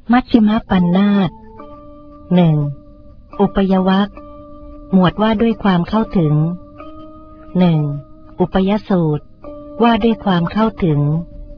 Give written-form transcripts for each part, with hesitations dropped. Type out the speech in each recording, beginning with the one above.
มัชฌิมปัญนาต 1. อุปยวรรคหมวดว่าด้วยความเข้าถึง 1. อุปยสูตรว่าด้วยความเข้าถึง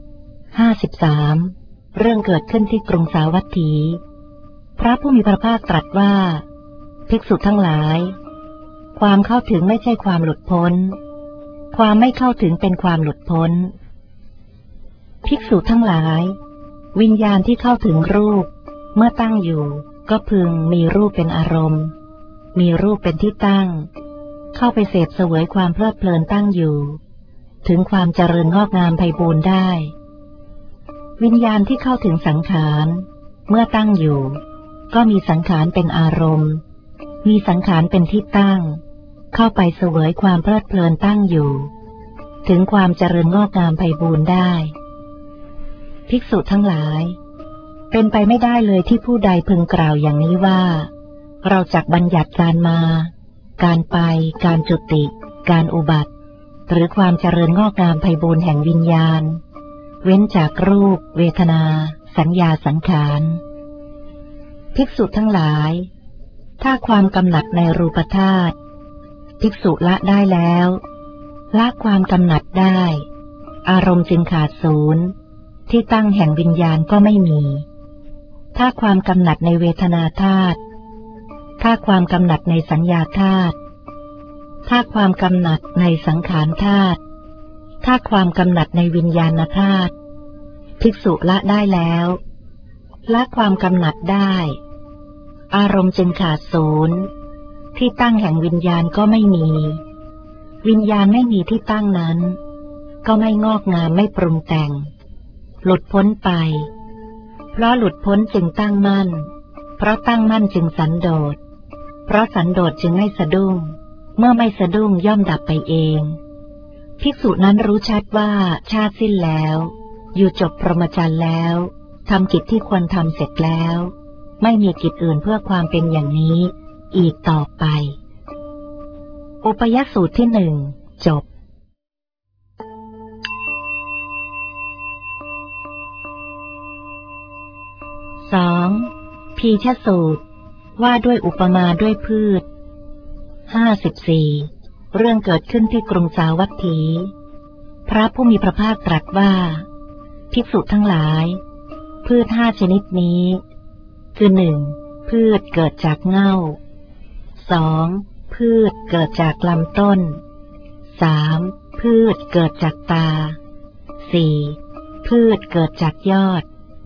53. เรื่องเกิดขึ้นที่กรุงสาวัตถี พระผู้มีพระภาคตรัสว่าภิกษุทั้งหลายความเข้าถึงไม่ใช่ความหลุดพ้นความไม่เข้าถึงเป็นความหลุดพ้นภิกษุทั้งหลายวิญญาณที่เข้าถึงรูปเมื่อตั้งอยู่ก็พึงมีรูปเป็นอารมณ์มีรูปเป็นที่ตั้งเข้าไปเสพเสวยความเพลิดเพลินตั้งอยู่ถึงความเจริญงอกงามไพบูรณ์ได้วิญญาณที่เข้าถึงสังขารเมื่อตั้งอยู่ก็มีสังขารเป็นอารมณ์มีสังขารเป็นที่ตั้งเข้าไปเสวยความเพลิดเพลินตั้งอยู่ถึงความเจริญงอกงามไพบูรณ์ได้ภิกษุทั้งหลายเป็นไปไม่ได้เลยที่ผู้ใดพึงกล่าวอย่างนี้ว่าเราจักบัญญัติการมาการไปการจุติการอุบัติหรือความเจริญงอกงามไพบูรณ์แห่งวิญญาณเว้นจากรูปเวทนาสัญญาสังขารภิกษุทั้งหลายถ้าความกำหนัดในรูปธาตุภิกษุละได้แล้วละความกำหนัดได้อารมณ์จึงขาดศูนย์ที่ตั้งแห่งวิญญาณก็ไม่มีถ้าความกำหนัดในเวทนาธาตุถ้าความกำหนัดในสัญญาธาตุถ้าความกำหนัดในสังขารธาตุถ้าความกำหนัดในวิญญาณธาตุภิกษุละได้แล้วละความกำหนัดได้อารมณ์จึงขาดศูนย์ที่ตั้งแห่งวิญญาณก็ไม่มีวิญญาณไม่มีที่ตั้งนั้นก็ไม่งอกงามไม่ปรุงแต่งหลุดพ้นไปเพราะหลุดพ้นจึงตั้งมั่นเพราะตั้งมั่นจึงสันโดษเพราะสันโดษจึงไม่สะดุ้งเมื่อไม่สะดุ้งย่อมดับไปเองภิกษุนั้นรู้ชัดว่าชาติสิ้นแล้วอยู่จบพรหมจรรย์แล้วทำกิจที่ควรทำเสร็จแล้วไม่มีกิจอื่นเพื่อความเป็นอย่างนี้อีกต่อไปอุปยสูตรที่ 1 จบ 2. พีชสูตรว่าด้วยอุปมาด้วยพืช 54. เรื่องเกิดขึ้นที่กรุงสาวัตถีพระผู้มีพระภาคตรัสว่าภิกษุทั้งหลายพืช5ชนิดนี้คือ 1. พืชเกิดจากเง่า 2. พืชเกิดจากลำต้น 3. พืชเกิดจากตา 4. พืชเกิดจากยอด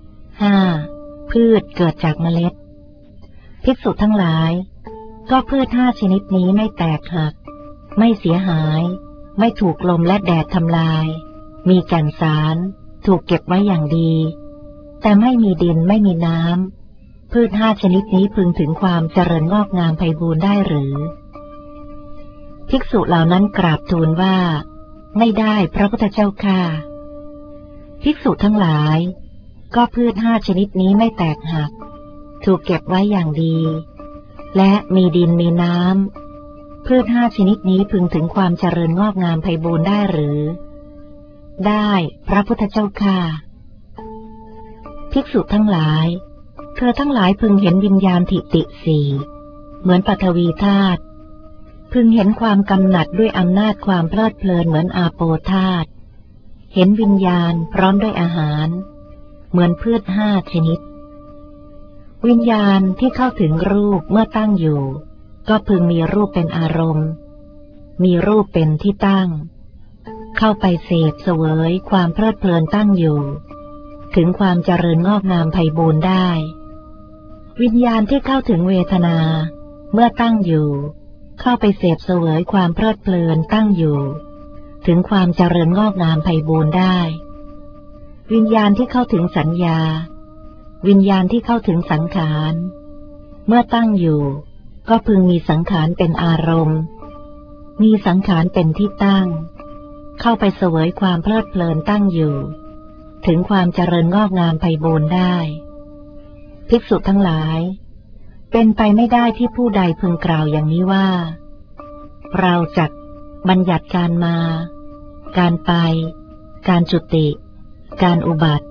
5. พืชเกิดจากเมล็ดภิกษุทั้งหลายก็พืช5ชนิดนี้ไม่แตกหักไม่เสียหายไม่ถูกลมและแดดทำลายมีแก่นสารถูกเก็บไว้อย่างดีแต่ไม่มีดินไม่มีน้ำพืช5ชนิดนี้พึงถึงความเจริญงอกงามไพบูรณ์ได้หรือภิกษุเหล่านั้นกราบทูลว่าไม่ได้พระพุทธเจ้าค่ะภิกษุทั้งหลายก็พืช5ชนิดนี้ไม่แตกหักถูกเก็บไว้อย่างดีและมีดินมีน้ำพืช5ชนิดนี้พึงถึงความเจริญงอกงามไพบูรณ์ได้หรือได้พระพุทธเจ้าค่ะภิกษุทั้งหลายเธอทั้งหลายพึงเห็นวิญญาณทิติ4เหมือนปฐวีธาตุพึงเห็นความกำหนัดด้วยอำนาจความเพลิดเพลินเหมือนอาโปธาตุเห็นวิญญาณพร้อมด้วยอาหารเหมือนพืช5ชนิดวิญญาณที่เข้าถึงรูปเมื่อตั้งอยู่ก็พึงมีรูปเป็นอารมณ์มีรูปเป็นที่ตั้งเข้าไปเสพเสวยความเพลิดเพลินตั้งอยู่ถึงความเจริญงอกงามไพบูรณ์ได้วิญญาณที่เข้าถึงเวทนาเมื่อตั้งอยู่เข้าไปเสพเสวยความเพลิดเพลินตั้งอยู่ถึงความเจริญงอกงามไพบูรณ์ได้วิญญาณที่เข้าถึงสัญญาวิญญาณที่เข้าถึงสังขารเมื่อตั้งอยู่ก็พึงมีสังขารเป็นอารมณ์มีสังขารเป็นที่ตั้งเข้าไปเสวยความเพลิดเพลินตั้งอยู่ถึงความเจริญงอกงามไพบูรณ์ได้ภิกษุทั้งหลายเป็นไปไม่ได้ที่ผู้ใดพึงกล่าวอย่างนี้ว่าเราจักบัญญัติการมาการไปการจุติการอุบัติ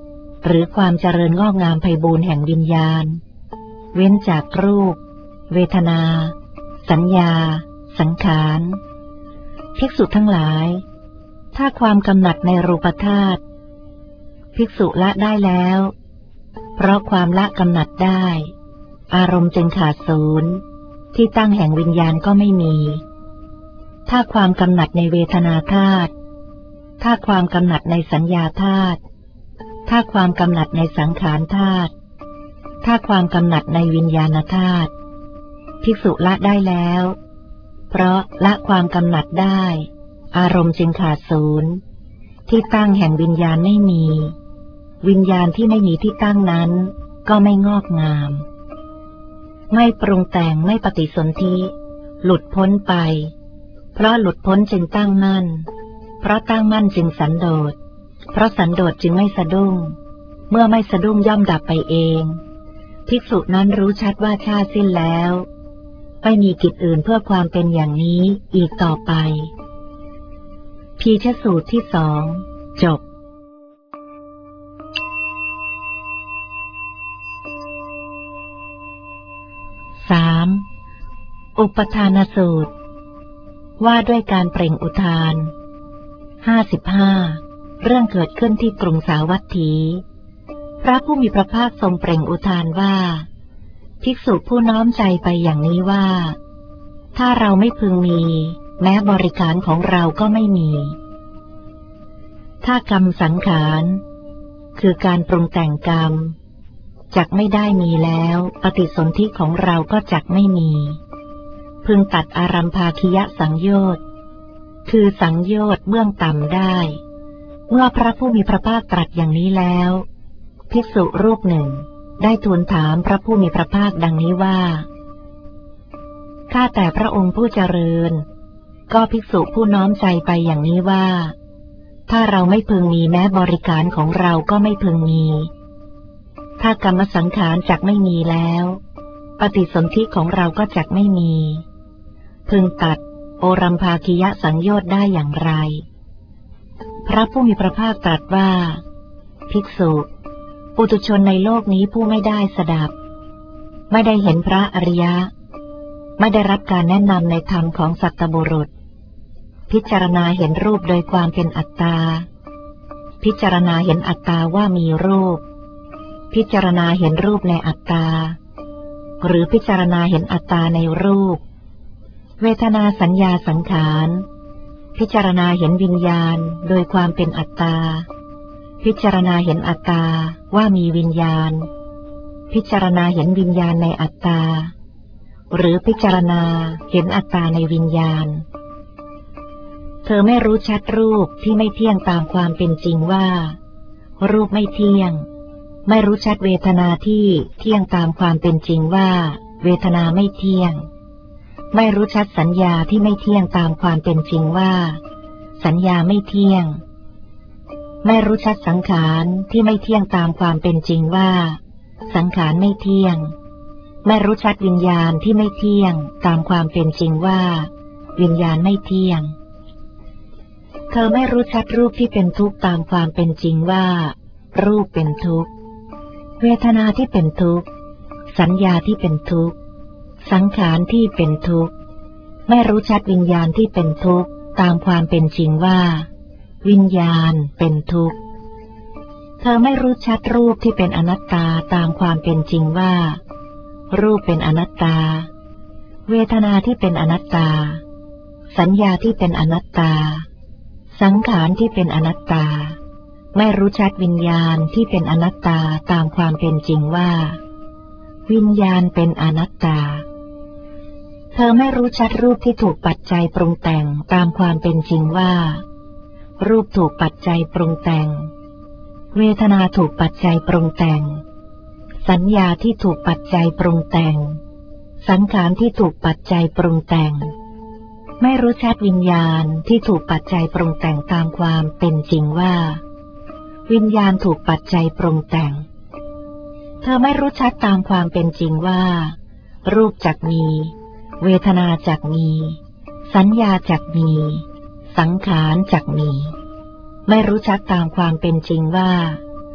หรือความเจริญงอกงามไพบูลย์แห่งวิญญาณเว้นจากรูปเวทนาสัญญาสังขารภิกษุทั้งหลายถ้าความกำหนัดในรูปธาตุภิกษุละได้แล้วเพราะความละกำหนัดได้อารมณ์จึงขาดศูนย์ที่ตั้งแห่งวิญญาณก็ไม่มีถ้าความกำหนัดในเวทนาธาตุถ้าความกำหนัดในสัญญาธาตุถ้าความกำหนัดในสังขารธาตุถ้าความกำหนัดในวิญญาณธาตุภิกษุละได้แล้วเพราะละความกำหนัดได้อารมณ์จึงขาดศูนย์ที่ตั้งแห่งวิญญาณไม่มีวิญญาณที่ไม่มีที่ตั้งนั้นก็ไม่งอกงามไม่ปรุงแต่งไม่ปฏิสนธิหลุดพ้นไปเพราะหลุดพ้นจึงตั้งมั่นเพราะตั้งมั่นจึงสันโดษเพราะสันโดษจึงไม่สะดุ้งเมื่อไม่สะดุ้งย่อมดับไปเองภิกษุนั้นรู้ชัดว่าชาติสิ้นแล้วไม่มีกิจอื่นเพื่อความเป็นอย่างนี้อีกต่อไปพีชสูตรที่สองจบ3. อุปทานสูตรว่าด้วยการเปล่งอุทาน55เรื่องเกิดขึ้นที่กรุงสาวัตถีพระผู้มีพระภาคทรงเปล่งอุทานว่าภิกษุผู้น้อมใจไปอย่างนี้ว่าถ้าเราไม่พึงมีแม้บริการของเราก็ไม่มีถ้ากรรมสังขารคือการปรุงแต่งกรรมจักไม่ได้มีแล้วปฏิสนธิของเราก็จักไม่มีพึงตัดอารัมภาคิยสังโยชน์คือสังโยชน์เบื้องต่ำได้เมื่อพระผู้มีพระภาคตรัสอย่างนี้แล้วภิกษุรูปหนึ่งได้ทูลถามพระผู้มีพระภาคดังนี้ว่าข้าแต่พระองค์ผู้เจริญก็ภิกษุผู้น้อมใจไปอย่างนี้ว่าถ้าเราไม่พึงมีแม้บริการของเราก็ไม่พึงมีถ้ากรรมสังขารจักไม่มีแล้วปฏิสนธิของเราก็จักไม่มีพึงตัดโอรัมภาคิยสังโยชน์ได้อย่างไรพระผู้มีพระภาคตรัสว่าภิกษุปุถุชนในโลกนี้ผู้ไม่ได้สดับไม่ได้เห็นพระอริยะไม่ได้รับการแนะนำในธรรมของสัตบุรุษพิจารณาเห็นรูปโดยความเป็นอัตตาพิจารณาเห็นอัตตาว่ามีรูปพิจารณาเห็นรูปในอัตตาหรือพิจารณาเห็นอัตตาในรูปเวทนาสัญญาสังขารพิจารณาเห็นวิญญาณโดยความเป็นอัตตาพิจารณาเห็นอัตตาว่ามีวิญญาณพิจารณาเห็นวิญญาณในอัตตาหรือพิจารณาเห็นอัตตาในวิญญาณเธอไม่รู้ชัดรูปที่ไม่เที่ยงตามความเป็นจริงว่ารูปไม่เที่ยงไม่รู้ชัดเวทนาที่เที่ยงตามความเป็นจริงว่าเวทนาไม่เที่ยงไม่รู้ชัดสัญญาที่ไม่เที่ยงตามความเป็นจริงว่าสัญญาไม่เที่ยงไม่รู้ชัดสังขารที่ไม่เที่ยงตามความเป็นจริงว่าสังขารไม่เที่ยงไม่รู้ชัดวิญญาณที่ไม่เที่ยงตามความเป็นจริงว่าวิญญาณไม่เที่ยงเธอไม่รู้ชัดรูปที่เป็นทุกข์ตามความเป็นจริงว่ารูปเป็นทุกข์เวทนาที่เป็นทุกข์สัญญาที่เป็นทุกข์สังขารที่เป็นทุกข์ไม่รู้ชัดวิญญาณที่เป็นทุกข์ตามความเป็นจริงว่าวิญญาณเป็นทุกข์เธอไม่รู้ชัดรูปที่เป็นอนัตตาตามความเป็นจริงว่ารูปเป็นอนัตตาเวทนาที่เป็นอนัตตาสัญญาที่เป็นอนัตตาสังขารที่เป็นอนัตตาไม่รู้ชัดวิญญาณที่เป็นอนัตตาตามความเป็นจริงว่าวิญญาณเป็นอนัตตาเธอไม่รู้ชัดรูปที่ถูกปัจจัยปรุงแต่งตามความเป็นจริงว่ารูปถูกปัจจัยปรุงแต่งเวทนาถูกปัจจัยปรุงแต่งสัญญาที่ถูกปัจจัยปรุงแต่งสังขารที่ถูกปัจจัยปรุงแต่งไม่รู้ชัดวิญญาณที่ถูกปัจจัยปรุงแต่งตามความเป็นจริงว่าวิญญาณถูกปัจจัยปรุงแต่งเธอไม่รู้ชัดตามความเป็นจริงว่ารูปจักมีเวทนาจักมีสัญญาจักมีสังขารจักมีไม่รู้ชัดตามความเป็นจริงว่า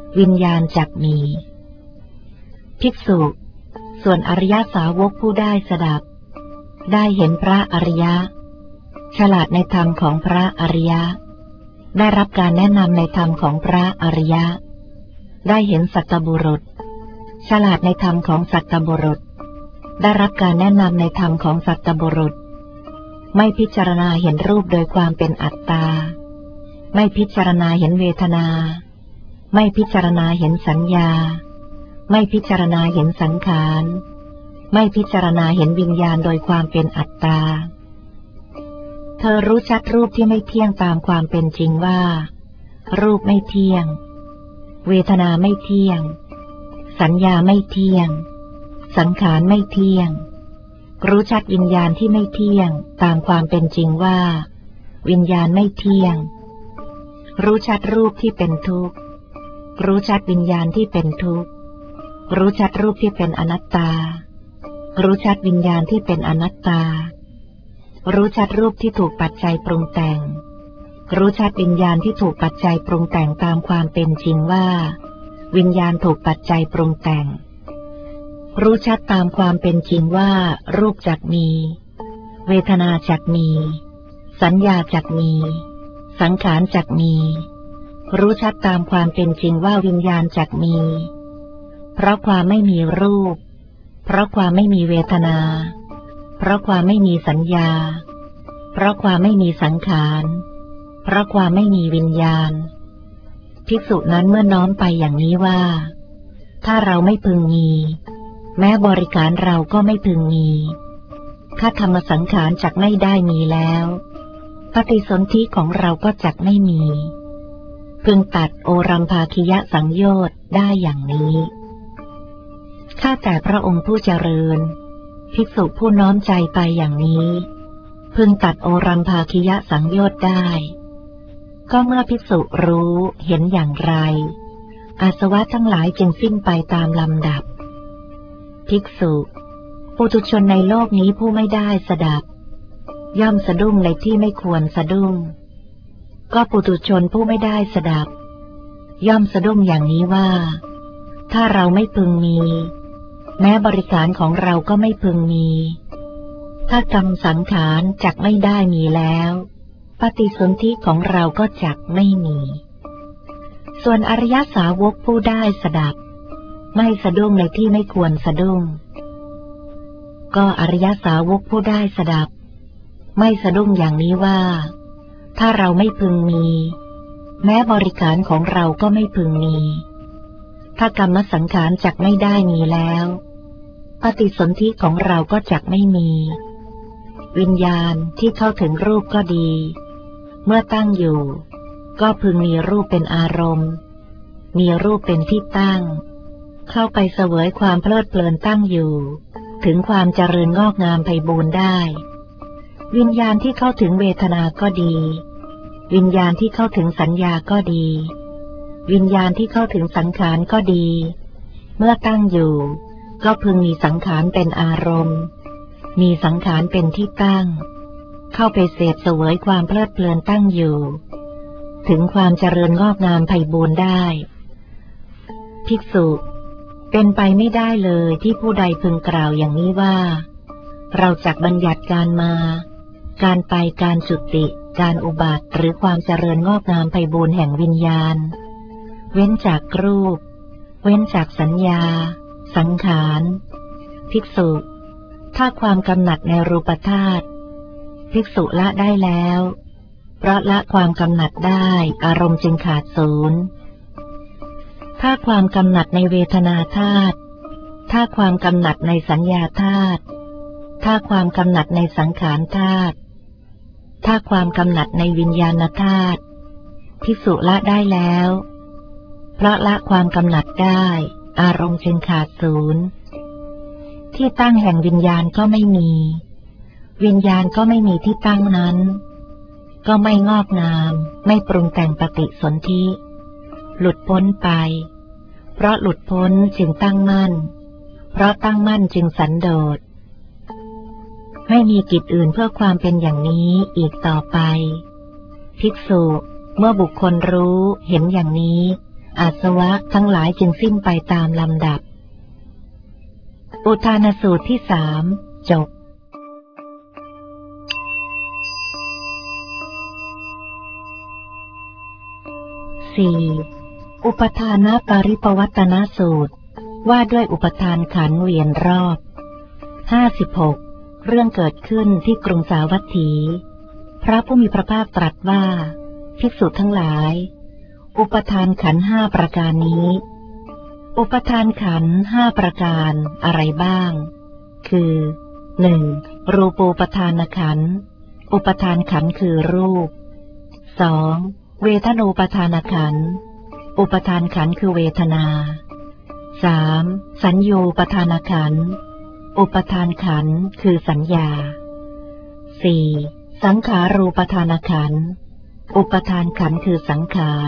วิญญาณจักมีภิกษุส่วนอริยสาวกผู้ได้สดับได้เห็นพระอริยะฉลาดในธรรมของพระอริยะได้รับการแนะนำในธรรมของพระอริยะได้เห็นสัตตบุรุษฉลาดในธรรมของสัตตบุรุษได้รับการแนะนำในธรรมของสัตตบุรุษไม่พิจารณาเห็นรูปโดยความเป็นอัตตาไม่พิจารณาเห็นเวทนาไม่พิจารณาเห็นสัญญาไม่พิจารณาเห็นสังขารไม่พิจารณาเห็นวิญญาณโดยความเป็นอัตตาเธอรู้ชัดรูปที่ไม่เที่ยงตามความเป็นจริงว่ารูปไม่เที่ยงเวทนาไม่เที่ยงสัญญาไม่เที่ยงสังขารไม่เที่ยงรู้ชัดวิญญาณที่ไม่เที่ยงตามความเป็นจริงว่าวิญญาณไม่เที่ยงรู้ชัดรูปที่เป็นทุกข์รู้ชัดวิญญาณที่เป็นทุกข์รู้ชัดรูปที่เป็นอนัตตารู้ชัดวิญญาณที่เป็นอนัตตารู้ชัดรูปที่ถูกปัจจัยปรุงแต่งรู้ชัดวิญญาณที่ถูกปัจจัยปรุงแต่งตามความเป็นจริงว่าวิญญาณถูกปัจจัยปรุงแต่งรู้ชัดตามความเป็นจริงว่ารูปจักมีเวทนาจักมีสัญญาจักมีสังขารจักมีรู้ชัดตามความเป็นจริงว่าวิญญาณจักมีเพราะความไม่มีรูปเพราะความไม่มีเวทนาเพราะความไม่มีสัญญาเพราะความไม่มีสังขารเพราะความไม่มีวิญญาณภิกษุนั้นเมื่อน้อมไปอย่างนี้ว่าถ้าเราไม่พึงมีแม้บริการเราก็ไม่พึงมีถ้าธรรมสังขารจักไม่ได้มีแล้วปฏิสนธิของเราก็จักไม่มีพึงตัดโอรัมภาคิยสังโยชน์ได้อย่างนี้ข้าแต่พระองค์ผู้เจริญภิกษุผู้น้อมใจไปอย่างนี้พึงตัดโอรัมภาคิยสังโยชน์ได้ก็เมื่อภิกษุรู้เห็นอย่างไรอาสวะทั้งหลายจึงสิ้นไปตามลำดับภิกษุปุถุชนในโลกนี้ผู้ไม่ได้สดับย่อมสะดุ้งในที่ไม่ควรสะดุ้งก็ปุถุชนผู้ไม่ได้สดับย่อมสะดุ้งอย่างนี้ว่าถ้าเราไม่พึงมีแม้บริการของเราก็ไม่พึงมีถ้ากรรมสังขารจักไม่ได้มีแล้วปฏิสนธิของเราก็จักไม่มีส่วนอริยสาวกผู้ได้สดับไม่สะดุ้งในที่ไม่ควรสะดุ้งก็อริยสาวกผู้ได้สดับไม่สะดุ้งอย่างนี้ว่าถ้าเราไม่พึงมีแม้บริการของเราก็ไม่พึงมีถ้ากรรมสังขารจักไม่ได้มีแล้วปฏิสนธิของเราก็จักไม่มีวิญญาณที่เข้าถึงรูปก็ดีเมื่อตั้งอยู่ก็พึงมีรูปเป็นอารมณ์มีรูปเป็นที่ตั้งเข้าไปเสวยความเพลิดเพลินตั้งอยู่ถึงความเจริญงอกงามไพบูรณ์ได้วิญญาณที่เข้าถึงเวทนาก็ดีวิญญาณที่เข้าถึงสัญญาก็ดีวิญญาณที่เข้าถึงสังขารก็ดีเมื่อตั้งอยู่ก็พึงมีสังขารเป็นอารมณ์มีสังขารเป็นที่ตั้งเข้าไปเสพเสวยความเพลิดเพลินตั้งอยู่ถึงความเจริญงอกงามไพบูรณ์ได้ภิกษุเป็นไปไม่ได้เลยที่ผู้ใดพึงกล่าวอย่างนี้ว่าเราจักบัญญัติการมาการไปการจุติการอุบัติหรือความเจริญงอกงามไพบูรณ์แห่งวิญญาณเว้นจากรูปเว้นจากสัญญาสังขารภิกษุถ้าความกำหนัดในรูปธาตุภิกษุละได้แล้วเพราะละความกำหนัดได้อารมณ์จึงขาดศูนย์ถ้าความกำหนัดในเวทนาธาตุถ้าความกำหนัดในสัญญาธาตุถ้าความกำหนัดในสังขารธาตุถ้าความกำหนัดในวิญญาณธาตุภิกษุละได้แล้วเพราะละความกำหนัดได้อารมณ์จึงขาดศูนย์ที่ตั้งแห่งวิญญาณก็ไม่มีวิญญาณก็ไม่มีที่ตั้งนั้นก็ไม่งอกงามไม่ปรุงแต่งปฏิสนธิหลุดพ้นไปเพราะหลุดพ้นจึงตั้งมั่นเพราะตั้งมั่นจึงสันโดษไม่มีกิจอื่นเพื่อความเป็นอย่างนี้อีกต่อไปภิกษุเมื่อบุคคลรู้เห็นอย่างนี้อาสวะทั้งหลายจึงสิ้นไปตามลำดับอุทานสูตรที่3จบ4. อุปทานปริปวัตนสูตรว่าด้วยอุปทานขันธ์เวียนรอบ56เรื่องเกิดขึ้นที่กรุงสาวัตถีพระผู้มีพระภาคตรัสว่าภิกษุทั้งหลายอุปทานขันธ์5ประการนี้อุปทานขันธ์5ประการอะไรบ้างคือ 1. รูปูปทานขันธ์อุปทานขันธ์คือรูป 2. เวทนูปทานขันธ์อุปทานขันธ์คือเวทนา 3. สัญญูปทานขันธ์อุปทานขันธ์คือสัญญา 4. สังขารูปทานขันธ์อุปทานขันธ์คือสังขาร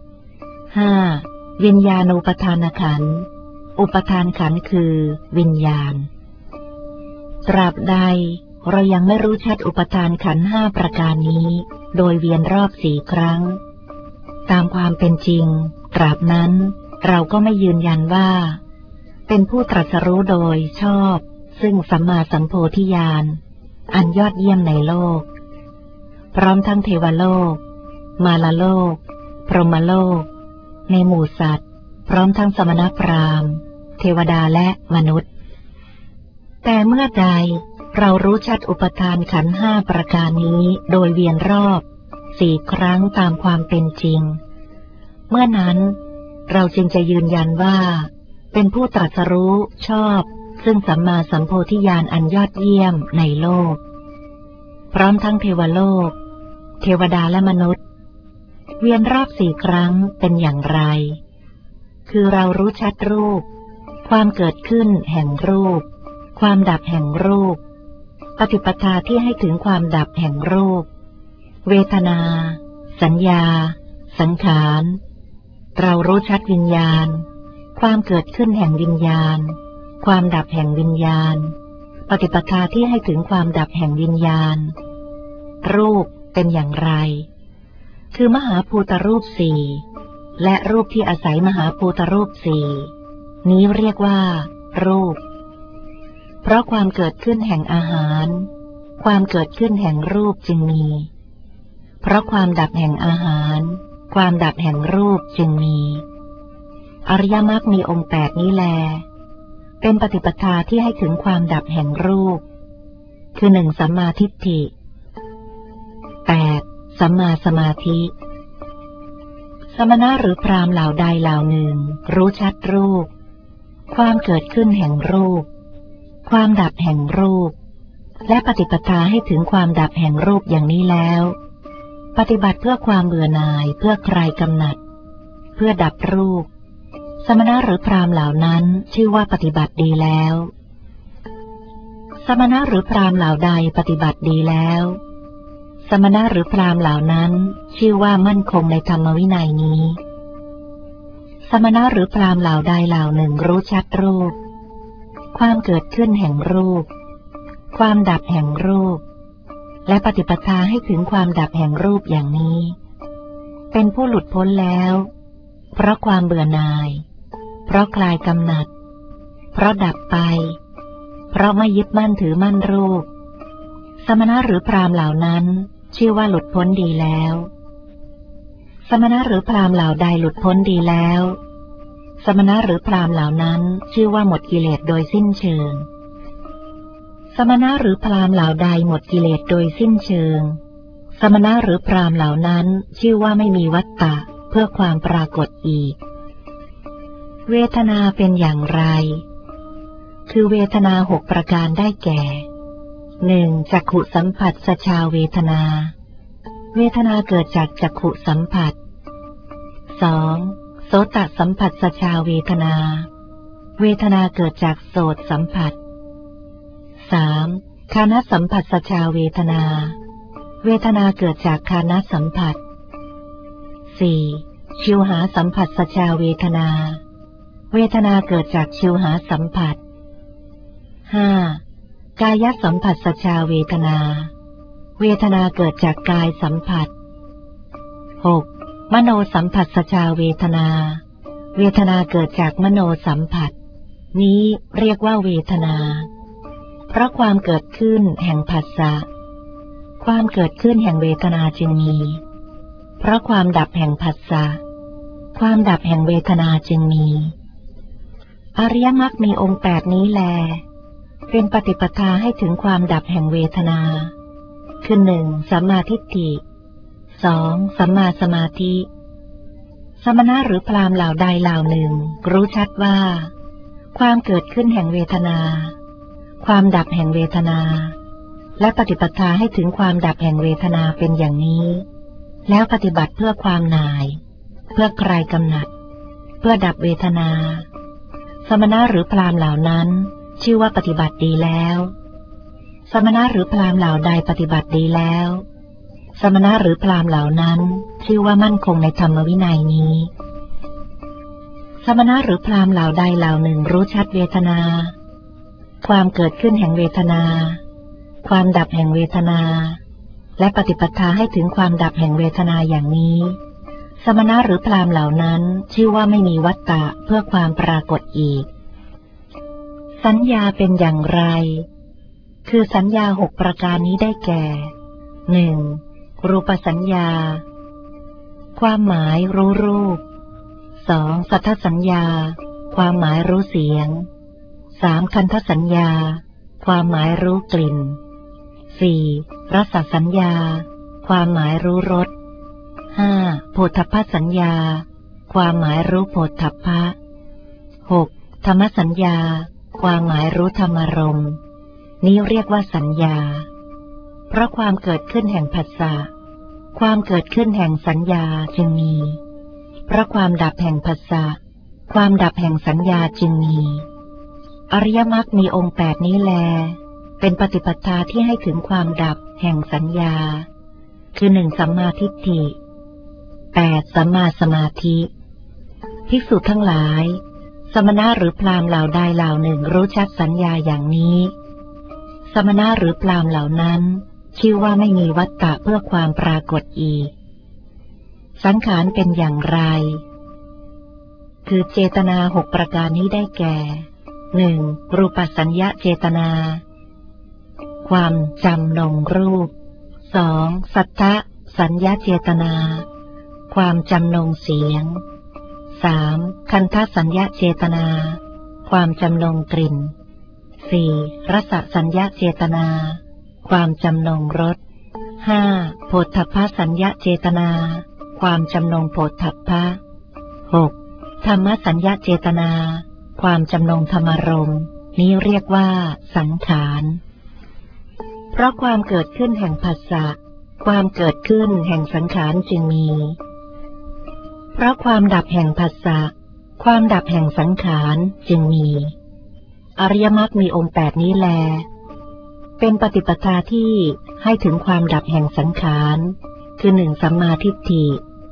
5. วิญญาณูปทานขันธ์อุปทานขันธ์คือวิญญาณตราบใดเรายังไม่รู้ชัดอุปทานขันธ์5ประการนี้โดยเวียนรอบ4ครั้งตามความเป็นจริงตราบนั้นเราก็ไม่ยืนยันว่าเป็นผู้ตรัสรู้โดยชอบซึ่งสัมมาสัมโพธิญาณอันยอดเยี่ยมในโลกพร้อมทั้งเทวโลกมาลโลกพรหมโลกในหมู่สัตว์พร้อมทั้งสมณพราหมณ์เทวดาและมนุษย์แต่เมื่อใดเรารู้ชัดอุปทานขันธ์5ประการนี้โดยเวียนรอบ4ครั้งตามความเป็นจริงเมื่อนั้นเราจึงจะยืนยันว่าเป็นผู้ตรัสรู้ชอบซึ่งสัมมาสัมโพธิญาณอันยอดเยี่ยมในโลกพร้อมทั้งเทวโลกเทวดาและมนุษย์เวียนรอบ4ครั้งเป็นอย่างไรคือเรารู้ชัดรูปความเกิดขึ้นแห่งรูปความดับแห่งรูปปฏิปทาที่ให้ถึงความดับแห่งรูปเวทนาสัญญาสังขารเรารู้ชัดวิญญาณความเกิดขึ้นแห่งวิญญาณความดับแห่งวิญญาณปฏิปทาที่ให้ถึงความดับแห่งวิญญาณรูปเป็นอย่างไรคือมหาภูตรูป4และรูปที่อาศัยมหาภูตรูป4นี้เรียกว่ารูปเพราะความเกิดขึ้นแห่งอาหารความเกิดขึ้นแห่งรูปจึงมีเพราะความดับแห่งอาหารความดับแห่งรูปจึงมีอริยมรรคมีองค์8นี้แลเป็นปฏิปทาที่ให้ถึงความดับแห่งรูปคือ 1. สัมมาทิฏฐิ 8. สัมมาสมาธิสมณะหรือพราหมณ์เหล่าใดเหล่าหนึ่งรู้ชัดรูปความเกิดขึ้นแห่งรูปความดับแห่งรูปและปฏิปทาให้ถึงความดับแห่งรูปอย่างนี้แล้วปฏิบัติเพื่อความเบื่อหน่ายเพื่อคลายกำหนัดเพื่อดับรูปสมณะหรือพราหมณ์เหล่านั้นชื่อว่าปฏิบัติดีแล้วสมณะหรือพราหมณ์เหล่าใดปฏิบัติดีแล้วสมณะหรือพราหมณ์เหล่านั้นชื่อว่ามั่นคงในธรรมวินัยนี้สมณะหรือพราหมณ์เหล่าใดเหล่าหนึ่งรู้ชัดรูปความเกิดขึ้นแห่งรูปความดับแห่งรูปและปฏิปทาให้ถึงความดับแห่งรูปอย่างนี้เป็นผู้หลุดพ้นแล้วเพราะความเบื่อหน่ายเพราะคลายกำหนัดเพราะดับไปเพราะไม่ยึดมั่นถือมั่นรูปสมณะหรือพราหมณ์เหล่านั้นชื่อว่าหลุดพ้นดีแล้วสมณะหรือพราหมณ์เหล่าใดหลุดพ้นดีแล้วสมณะหรือพราหมณ์เหล่านั้นชื่อว่าหมดกิเลสโดยสิ้นเชิงสมณะหรือพราหมณ์เหล่าใดหมดกิเลสโดยสิ้นเชิงสมณะหรือพราหมณ์เหล่านั้นชื่อว่าไม่มีวัฏฏะเพื่อความปรากฏอีกเวทนาเป็นอย่างไรคือเวทนา6ประการได้แก่ 1. จักขุสัมผัสสชาเวทนาเวทนาเกิดจากจักขุสัมผัส 2. โสตสัมผัสสชาเวทนาเวทนาเกิดจากโสตสัมผัส 3. ฆานสัมผัสสชาเวทนาเวทนาเกิดจากฆานสัมผัส 4. ชิวหาสัมผัสสชาเวทนาเวทนาเกิดจากชิวหาสัมผัส 5. กายสัมผัสสชาเวทนาเวทนาเกิดจากกายสัมผัส 6. มโนสัมผัสสชาเวทนาเวทนาเกิดจากมโนสัมผัสนี้เรียกว่าเวทนาเพราะความเกิดขึ้นแห่งผัสสะความเกิดขึ้นแห่งเวทนาจึงมีเพราะความดับแห่งผัสสะความดับแห่งเวทนาจึงมีอริยมรรคมีองค์8นี้แลเป็นปฏิปทาให้ถึงความดับแห่งเวทนาคือ 1. สัมมาทิฏฐิ 2. สัมมาสมาธิสมณะหรือพราหมณ์เหล่าใดเหล่าหนึ่งรู้ชัดว่าความเกิดขึ้นแห่งเวทนาความดับแห่งเวทนาและปฏิปทาให้ถึงความดับแห่งเวทนาเป็นอย่างนี้แล้วปฏิบัติเพื่อความหน่ายเพื่อคลายกำหนัดเพื่อดับเวทนาสมณะหรือพราหมณ์เหล่านั้นชื่อว่าปฏิบัติดีแล้วสมณะหรือพราหมณ์เหล่าใดปฏิบัติดีแล้วสมณะหรือพราหมณ์เหล่านั้นชื่อว่ามั่นคงในธรรมวินัยนี้สมณะหรือพราหมณ์เหล่าใดเหล่าหนึ่งรู้ชัดเวทนาความเกิดขึ้นแห่งเวทนาความดับแห่งเวทนาและปฏิปทาให้ถึงความดับแห่งเวทนาอย่างนี้สมณะหรือพราหมณ์เหล่านั้นชื่อว่าไม่มีวัฏฏะเพื่อความปรากฏอีกสัญญาเป็นอย่างไรคือสัญญา6ประการนี้ได้แก่ 1. รูปสัญญาความหมายรู้รูป 2. สัทธสัญญาความหมายรู้เสียง 3. คันธสัญญาความหมายรู้กลิ่น 4. รสสัญญาความหมายรู้รส 5. โผฏฐัพพสัญญาความหมายรู้โผฏฐัพพะ 6. ธรรมสัญญาความหมายรู้ธรรมารมณ์นี้เรียกว่าสัญญาเพราะความเกิดขึ้นแห่งผัสสะความเกิดขึ้นแห่งสัญญาจึงมีเพราะความดับแห่งผัสสะความดับแห่งสัญญาจึงมีอริยมรรคมีองค์8นี้แลเป็นปฏิปทาที่ให้ถึงความดับแห่งสัญญาคือ 1. สัมมาทิฏฐิ 8. สัมมาสมาธิภิกษุทั้งหลายสมณะหรือพราหมณ์เหล่าใดเหล่าหนึ่งรู้ชัดสัญญาอย่างนี้สมณะหรือพราหมณ์เหล่านั้นชื่อว่าไม่มีวัฏฏะเพื่อความปรากฏอีกสังขารเป็นอย่างไรคือเจตนา6ประการนี้ได้แก่ 1. รูปสัญญาเจตนาความจำนงรูป 2. สัทธสัญญาเจตนาความจำนงเสียง 3. คันธสัญญาเจตนาความจำนงกลิ่น 4. รสสัญญาเจตนาความจำนงรส 5. โผฏฐัพพสัญญาเจตนาความจำนงโผฏฐัพพะ 6. ธรรมสัญญาเจตนาความจำนงธรรมารมณ์นี้เรียกว่าสังขารเพราะความเกิดขึ้นแห่งผัสสะความเกิดขึ้นแห่งสังขารจึงมีเพราะความดับแห่งผัสสะความดับแห่งสังขารจึงมีอริยมรรคมีองค์8นี้แลเป็นปฏิปทาที่ให้ถึงความดับแห่งสังขารคือ 1. สัมมาทิฏฐิ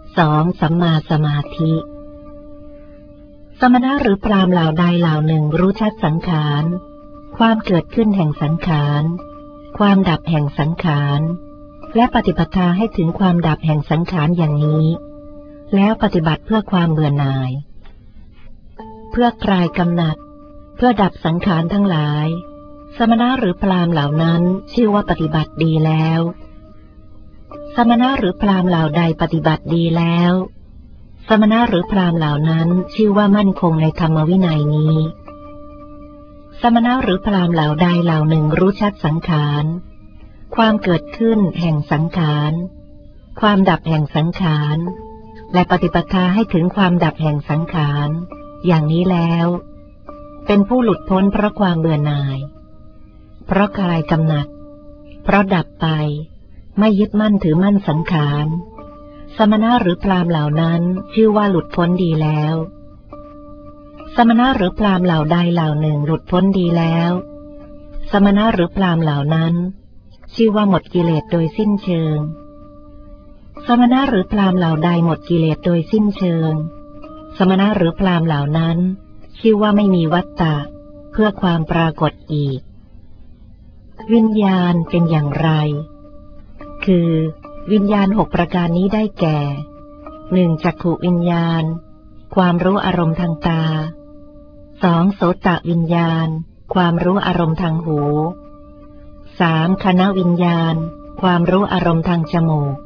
2. สัมมาสมาธิสมณะหรือพราหมณ์เหล่าใดเหล่าหนึ่งรู้ชัดสังขารความเกิดขึ้นแห่งสังขารความดับแห่งสังขารและปฏิปทาให้ถึงความดับแห่งสังขารอย่างนี้แล้วปฏิบัติเพื่อความเบื่อหน่ายเพื่อคลายกำหนัดเพื่อดับสังขารทั้งหลายสมณะหรือพราหมณ์เหล่านั้นชื่อว่าปฏิบัติดีแล้วสมณะหรือพราหมณ์เหล่าใดปฏิบัติดีแล้วสมณะหรือพราหมณ์เหล่านั้นชื่อว่ามั่นคงในธรรมวินัยนี้สมณะหรือพราหมณ์เหล่าใดเหล่าหนึ่งรู้ชัดสังขารความเกิดขึ้นแห่งสังขารความดับแห่งสังขารและปฏิปทาให้ถึงความดับแห่งสังขารอย่างนี้แล้วเป็นผู้หลุดพ้นเพราะความเบื่อหน่ายเพราะคลายกำหนัดเพราะดับไปไม่ยึดมั่นถือมั่นสังขารสมณะหรือพราหมณ์เหล่านั้นชื่อว่าหลุดพ้นดีแล้วสมณะหรือพราหมณ์เหล่าใดเหล่าหนึ่งหลุดพ้นดีแล้วสมณะหรือพราหมณ์เหล่านั้นชื่อว่าหมดกิเลสโดยสิ้นเชิงสมณะหรือพราหมณ์เหล่าใดหมดกิเลสโดยสิ้นเชิงสมณะหรือพราหมณ์เหล่านั้นชื่อว่าไม่มีวัฏฏะเพื่อความปรากฏอีกวิญญาณเป็นอย่างไรคือวิญญาณ6ประการนี้ได้แก่ 1. จักขุวิญญาณความรู้อารมณ์ทางตา 2. โสตวิญญาณความรู้อารมณ์ทางหู 3. คณวิญญาณความรู้อารมณ์ทางจมูก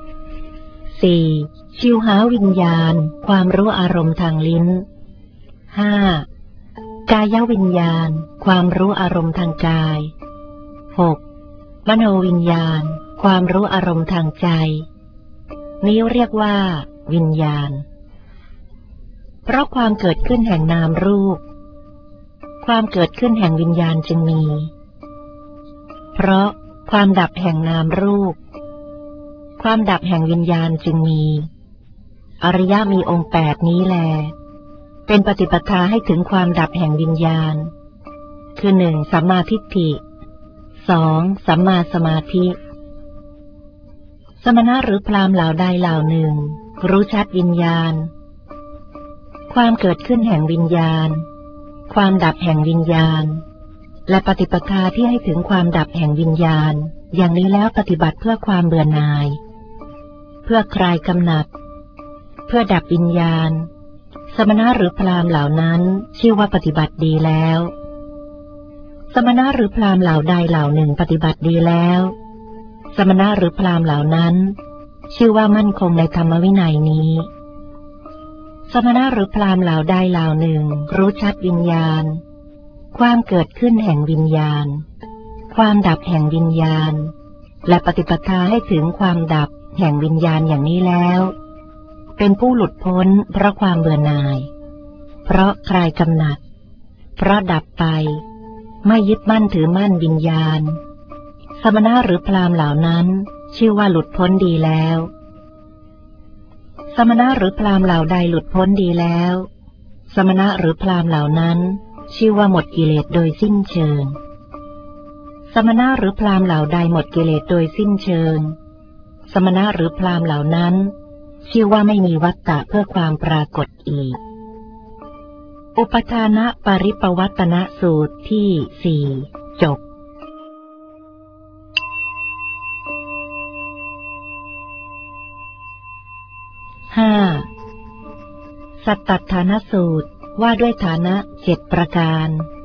4. ชิวหาวิญญาณความรู้อารมณ์ทางลิ้น 5. กายวิญญาณความรู้อารมณ์ทางกาย 6. มโนวิญญาณความรู้อารมณ์ทางใจนี้เรียกว่าวิญญาณเพราะความเกิดขึ้นแห่งนามรูปความเกิดขึ้นแห่งวิญญาณจึงมีเพราะความดับแห่งนามรูปความดับแห่งวิญญาณจึงมีอริยมีองค์8นี้แลเป็นปฏิปทาให้ถึงความดับแห่งวิญญาณคือ 1. สัมมาทิฏฐิ 2. สัมมาสมาธิสมณะหรือพราหมณ์เหล่าใดเหล่าหนึ่งรู้ชัดวิญญาณความเกิดขึ้นแห่งวิญญาณความดับแห่งวิญญาณและปฏิปทาที่ให้ถึงความดับแห่งวิญญาณอย่างนี้แล้วปฏิบัติเพื่อความเบื่อหน่ายเพื่อคลายกำหนัดเพื่อดับวิญญาณสมณะหรือพราหมณ์เหล่านั้นชื่อว่าปฏิบัติดีแล้วสมณะหรือพราหมณ์เหล่าใดเหล่าหนึ่งปฏิบัติดีแล้วสมณะหรือพราหมณ์เหล่านั้นชื่อว่ามั่นคงในธรรมวินัยนี้สมณะหรือพราหมณ์เหล่าใดเหล่าหนึ่งรู้ชัดวิญญาณความเกิดขึ้นแห่งวิญญาณความดับแห่งวิญญาณและปฏิปทาให้ถึงความดับแห่งวิญญาณอย่างนี้แล้วเป็นผู้หลุดพ้นเพราะความเบื่อหน่ายเพราะคลายกำหนัดเพราะดับไปไม่ยึดมั่นถือมั่นวิญญาณสมณะหรือพราหมณ์เหล่านั้นชื่อว่าหลุดพ้นดีแล้วสมณะหรือพราหมณ์เหล่าใดหลุดพ้นดีแล้วสมณะหรือพราหมณ์เหล่านั้นชื่อว่าหมดกิเลสโดยสิ้นเชิงสมณะหรือพราหมณ์เหล่าใดหมดกิเลสโดยสิ้นเชิงสมณะหรือพราหมณ์เหล่านั้นชื่อว่าไม่มีวัฏฏะเพื่อความปรากฏอีกอุปทานะปริปวัตนสูตรที่4จบ5. สัตตฐานสูตรว่าด้วยฐานะ7ประการ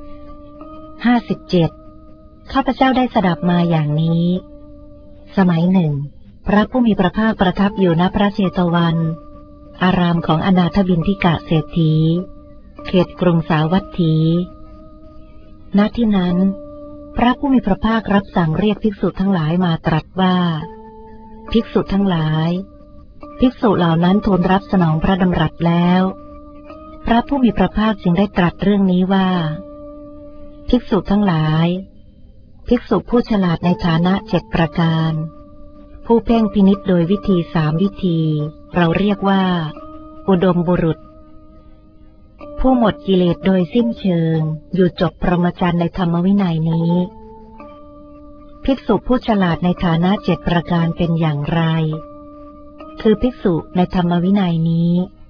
57ข้าพเจ้าได้สดับมาอย่างนี้สมัยหนึ่งพระผู้มีพระภาคประทับอยู่ณพระเชตวัน อารามของอนาถบิณฑิกะเศรษฐีเขตกรุงสาวัตถี ณ ที่นั้นพระผู้มีพระภาครับสั่งเรียกภิกษุทั้งหลายมาตรัสว่าภิกษุทั้งหลายภิกษุเหล่านั้นทูลรับสนองพระดำรัสแล้วพระผู้มีพระภาคจึงได้ตรัสเรื่องนี้ว่าภิกษุทั้งหลายภิกษุผู้ฉลาดในฐานะ7ประการผู้เพ่งพินิจโดยวิธี3วิธีเราเรียกว่าอุดมบุรุษผู้หมดกิเลสโดยสิ้นเชิงอยู่จบพรหมจรรย์ในธรรมวินัยนี้ภิกษุผู้ฉลาดในฐานะ7ประการเป็นอย่างไรคือภิกษุในธรรมวินัยนี้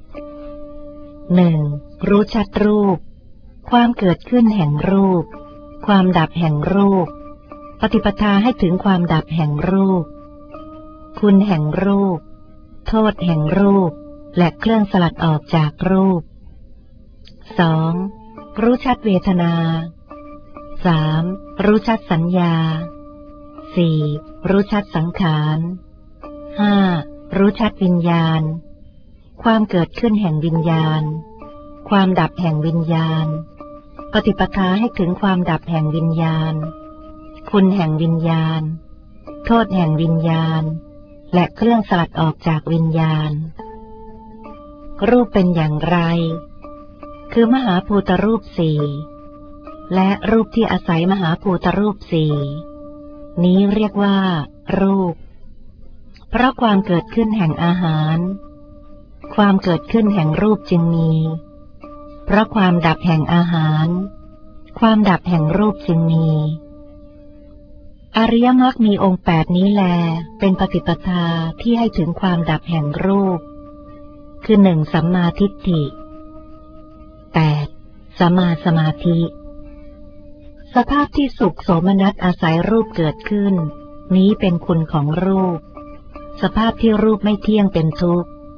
1. รู้ชัดรูปความเกิดขึ้นแห่งรูปความดับแห่งรูปปฏิปทาให้ถึงความดับแห่งรูปคุณแห่งรูปโทษแห่งรูปและเครื่องสลัดออกจากรูป 2. รู้ชัดเวทนา 3. รู้ชัดสัญญา 4. รู้ชัดสังขาร 5. รู้ชัดวิญญาณความเกิดขึ้นแห่งวิญญาณความดับแห่งวิญญาณปฏิปทาให้ถึงความดับแห่งวิญญาณคุณแห่งวิญญาณโทษแห่งวิญญาณและเครื่องสลัดออกจากวิญญาณรูปเป็นอย่างไรคือมหาภูตรูป4และรูปที่อาศัยมหาภูตรูป4นี้เรียกว่ารูปเพราะความเกิดขึ้นแห่งอาหารความเกิดขึ้นแห่งรูปจึงมีเพราะความดับแห่งอาหารความดับแห่งรูปจึงมีอริยมรรคมีองค์8นี้แลเป็นปฏิปทาที่ให้ถึงความดับแห่งรูปคือ 1. สัมมาทิฏฐิ 8. สัมมาสมาธิสภาพที่สุขโสมนัสอาศัยรูปเกิดขึ้นนี้เป็นคุณของรูปสภาพที่รูปไม่เที่ยงเป็นทุกข์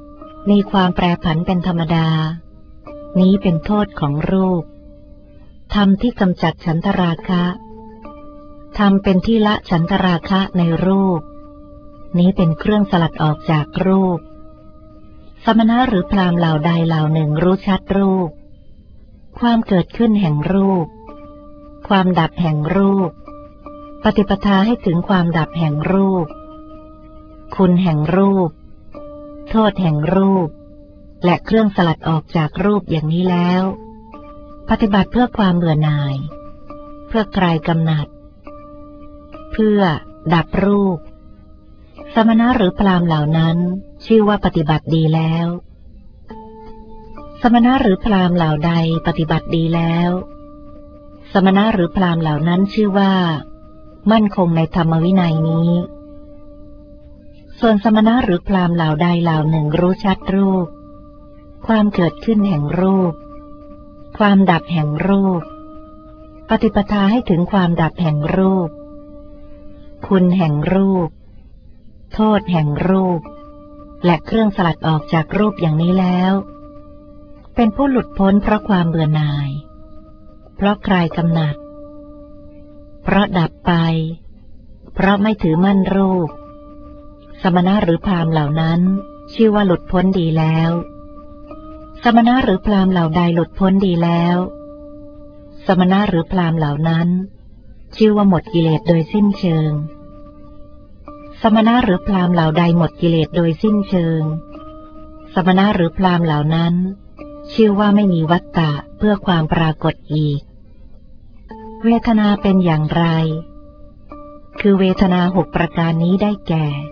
มีความแปรผันเป็นธรรมดานี้เป็นโทษของรูปธรรมที่กำจัดฉันทราคะธรรมเป็นที่ละฉันทราคะในรูปนี้เป็นเครื่องสลัดออกจากรูปสมณะหรือพราหมณ์เหล่าใดเหล่าหนึ่งรู้ชัดรูปความเกิดขึ้นแห่งรูปความดับแห่งรูปปฏิปทาให้ถึงความดับแห่งรูปคุณแห่งรูปโทษแห่งรูปและเครื่องสลัดออกจากรูปอย่างนี้แล้วปฏิบัติเพื่อความเบื่อหน่ายเพื่อคลายกำหนัดเพื่อดับรูปสมณะหรือพราหมณ์เหล่านั้นชื่อว่าปฏิบัติดีแล้วสมณะหรือพราหมณ์เหล่าใดปฏิบัติดีแล้วสมณะหรือพราหมณ์เหล่านั้นชื่อว่ามั่นคงในธรรมวินัยนี้ส่วนสมณะหรือพราหมณ์เหล่าใดเหล่าหนึ่งรู้ชัดรูปความเกิดขึ้นแห่งรูปความดับแห่งรูปปฏิปทาให้ถึงความดับแห่งรูปคุณแห่งรูปโทษแห่งรูปและเครื่องสลัดออกจากรูปอย่างนี้แล้วเป็นผู้หลุดพ้นเพราะความเบื่อหน่ายเพราะคลายกำหนัดเพราะดับไปเพราะไม่ถือมั่นรูปสมณะหรือพราหมณ์เหล่านั้นชื่อว่าหลุดพ้นดีแล้วสมณะหรือพราหมณ์เหล่าใดหลุดพ้นดีแล้วสมณะหรือพราหมณ์เหล่านั้นชื่อว่าหมดกิเลสโดยสิ้นเชิงสมณะหรือพราหมณ์เหล่าใดหมดกิเลสโดยสิ้นเชิงสมณะหรือพราหมณ์เหล่านั้นชื่อว่าไม่มีวัฏฏะเพื่อความปรากฏอีกเวทนาเป็นอย่างไรคือเวทนา6ประการนี้ได้แก่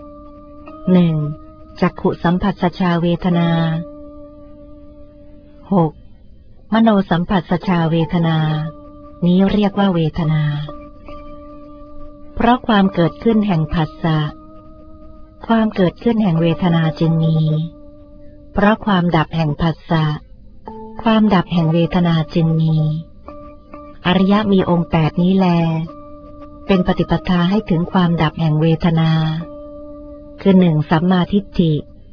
1. จักขุสัมผัสสชาเวทนา 6. มโนสัมผัสสชาเวทนานี้เรียกว่าเวทนาเพราะความเกิดขึ้นแห่งผัสสะความเกิดขึ้นแห่งเวทนาจึงมีเพราะความดับแห่งผัสสะความดับแห่งเวทนาจึงมีอริยะมีองค์8นี้แลเป็นปฏิปทาให้ถึงความดับแห่งเวทนาคือ 1. สัมมาทิฏฐิ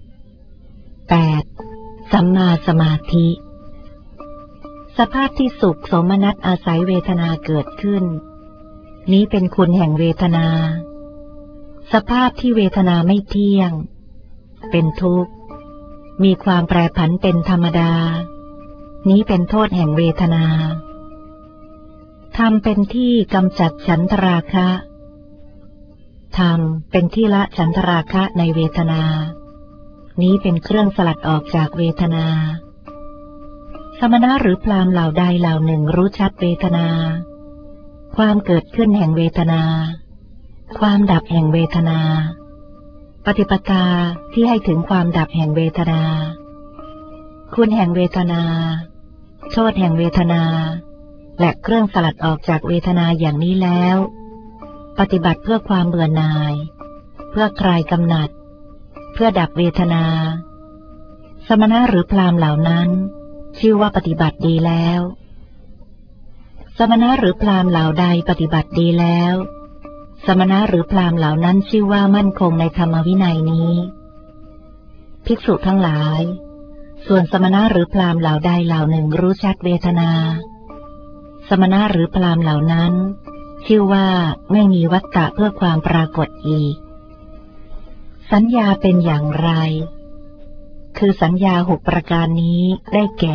8. สัมมาสมาธิสภาพที่สุขโสมนัสอาศัยเวทนาเกิดขึ้นนี้เป็นคุณแห่งเวทนาสภาพที่เวทนาไม่เที่ยงเป็นทุกข์มีความแปรผันเป็นธรรมดานี้เป็นโทษแห่งเวทนาธรรมเป็นที่กำจัดฉันทราคะธรรมเป็นที่ละฉันทราคะในเวทนานี้เป็นเครื่องสลัดออกจากเวทนาสมณะหรือพราหมณ์เหล่าใดเหล่าหนึ่งรู้ชัดเวทนาความเกิดขึ้นแห่งเวทนาความดับแห่งเวทนาปฏิปทาที่ให้ถึงความดับแห่งเวทนาคุณแห่งเวทนาโทษแห่งเวทนาและเครื่องสลัดออกจากเวทนาอย่างนี้แล้วปฏิบัติเพื่อความเบื่อหน่ายเพื่อคลายกำหนัดเพื่อดับเวทนาสมณะหรือพราหมณ์เหล่านั้นชื่อว่าปฏิบัติดีแล้วสมณะหรือพราหมณ์เหล่าใดปฏิบัติดีแล้วสมณะหรือพราหมณ์เหล่านั้นชื่อว่ามั่นคงในธรรมวินัยนี้ภิกษุทั้งหลายส่วนสมณะหรือพราหมณ์เหล่าใดเหล่าหนึ่งรู้ชัดเวทนาสมณะหรือพราหมณ์เหล่านั้นชื่อว่าไม่มีวัฏฏะเพื่อความปรากฏอีกสัญญาเป็นอย่างไรคือสัญญา6ประการนี้ได้แก่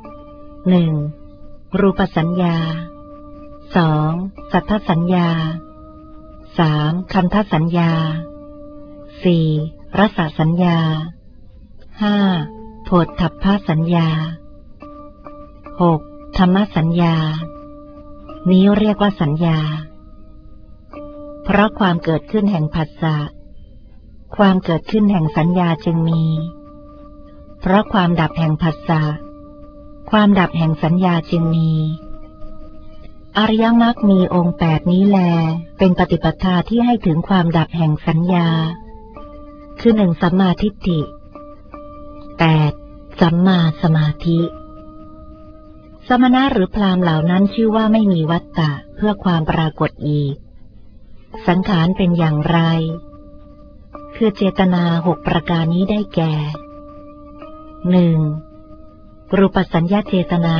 1. รูปสัญญา 2. สัทธสัญญา 3. คันธสัญญา 4. รสสัญญา 5. โผฏฐัพพสัญญา 6. ธัมมสัญญานี้เรียกว่าสัญญาเพราะความเกิดขึ้นแห่งผัสสะความเกิดขึ้นแห่งสัญญาจึงมีเพราะความดับแห่งผัสสะความดับแห่งสัญญาจึงมีอริยมรรคมีองค์8นี้แลเป็นปฏิปทาที่ให้ถึงความดับแห่งสัญญาคือ 1. สัมมาทิฏฐิ 8. สัมมาสมาธิสมณะหรือพราหมณ์เหล่านั้นชื่อว่าไม่มีวัฏฏะเพื่อความปรากฏอีกสังขารเป็นอย่างไรคือเจตนา6ประการนี้ได้แก่ 1. รูปสัญญาเจตนา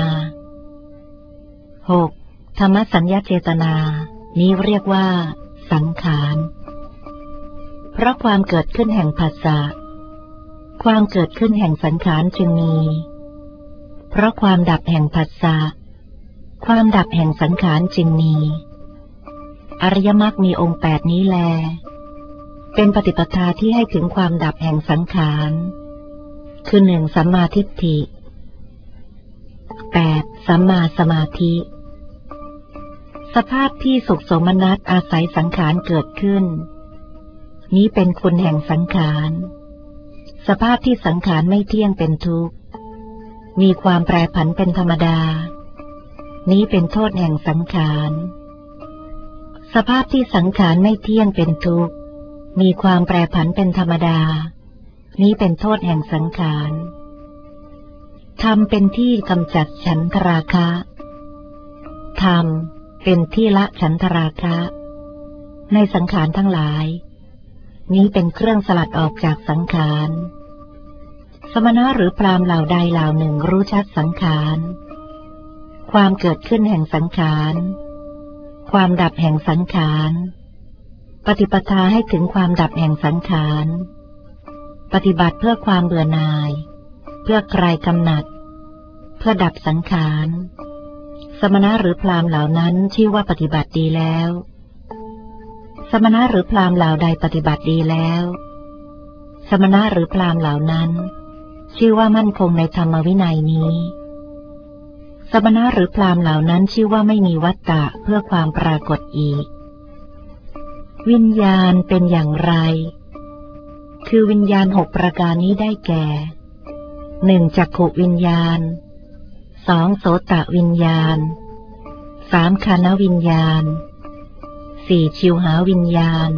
6. ธรรมสัญญาเจตนานี้เรียกว่าสังขารเพราะความเกิดขึ้นแห่งผัสสะความเกิดขึ้นแห่งสังขารจึงมีเพราะความดับแห่งผัสสะความดับแห่งสังขารจึงมีอริยมรรคมีองค์8นี้แลเป็นปฏิปทาที่ให้ถึงความดับแห่งสังขารคือ 1. สัมมาทิฏฐิ 8. สัมมาสมาธิสภาพที่สุขโสมนัสอาศัยสังขารเกิดขึ้นนี้เป็นคุณแห่งสังขารสภาพที่สังขารไม่เที่ยงเป็นทุกข์มีความแปรผันเป็นธรรมดานี้เป็นโทษแห่งสังขารสภาพที่สังขารไม่เที่ยงเป็นทุกข์มีความแปรผันเป็นธรรมดานี้เป็นโทษแห่งสังขารธรรมเป็นที่กำจัดฉันทราคะธรรมเป็นที่ละฉันทราคะในสังขารทั้งหลายนี้เป็นเครื่องสลัดออกจากสังขารสมณะหรือพราหมณ์เหล่าใดเหล่าหนึ่งรู้ชัดสังขารความเกิดขึ้นแห่งสังขารความดับแห่งสังขารปฏิปทาให้ถึงความดับแห่งสังขารปฏิบัติเพื่อความเบื่อหน่ายเพื่อคลายกำหนัดเพื่อดับสังขารสมณะหรือพราหมณ์เหล่านั้นชื่อว่าปฏิบัติดีแล้วสมณะหรือพราหมณ์เหล่าใดปฏิบัติดีแล้วสมณะหรือพราหมณ์เหล่านั้นชื่อว่ามั่นคงในธรรมวินัยนี้สมณะหรือพราหมณ์เหล่านั้นชื่อว่าไม่มีวัฏฏะเพื่อความปรากฏอีกวิญญาณเป็นอย่างไรคือวิญญาณ6ประการนี้ได้แก่ 1. จักขุวิญญาณ 2. โสตวิญญาณ 3. ฆานวิญญาณ 4. ชิวหาวิญญาณ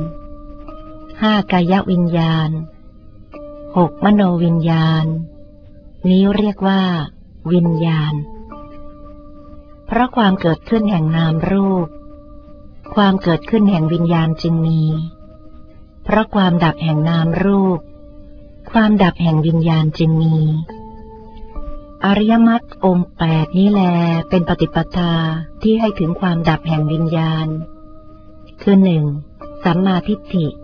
5. กายวิญญาณ 6. มโนวิญญาณนี้เรียกว่าวิญญาณเพราะความเกิดขึ้นแห่งนามรูปความเกิดขึ้นแห่งวิญญาณจึงมีเพราะความดับแห่งนามรูปความดับแห่งวิญญาณจึงมีอริยมรรคองค์8นี้แลเป็นปฏิปทาที่ให้ถึงความดับแห่งวิญญาณคือ 1. สัมมาทิฏฐิ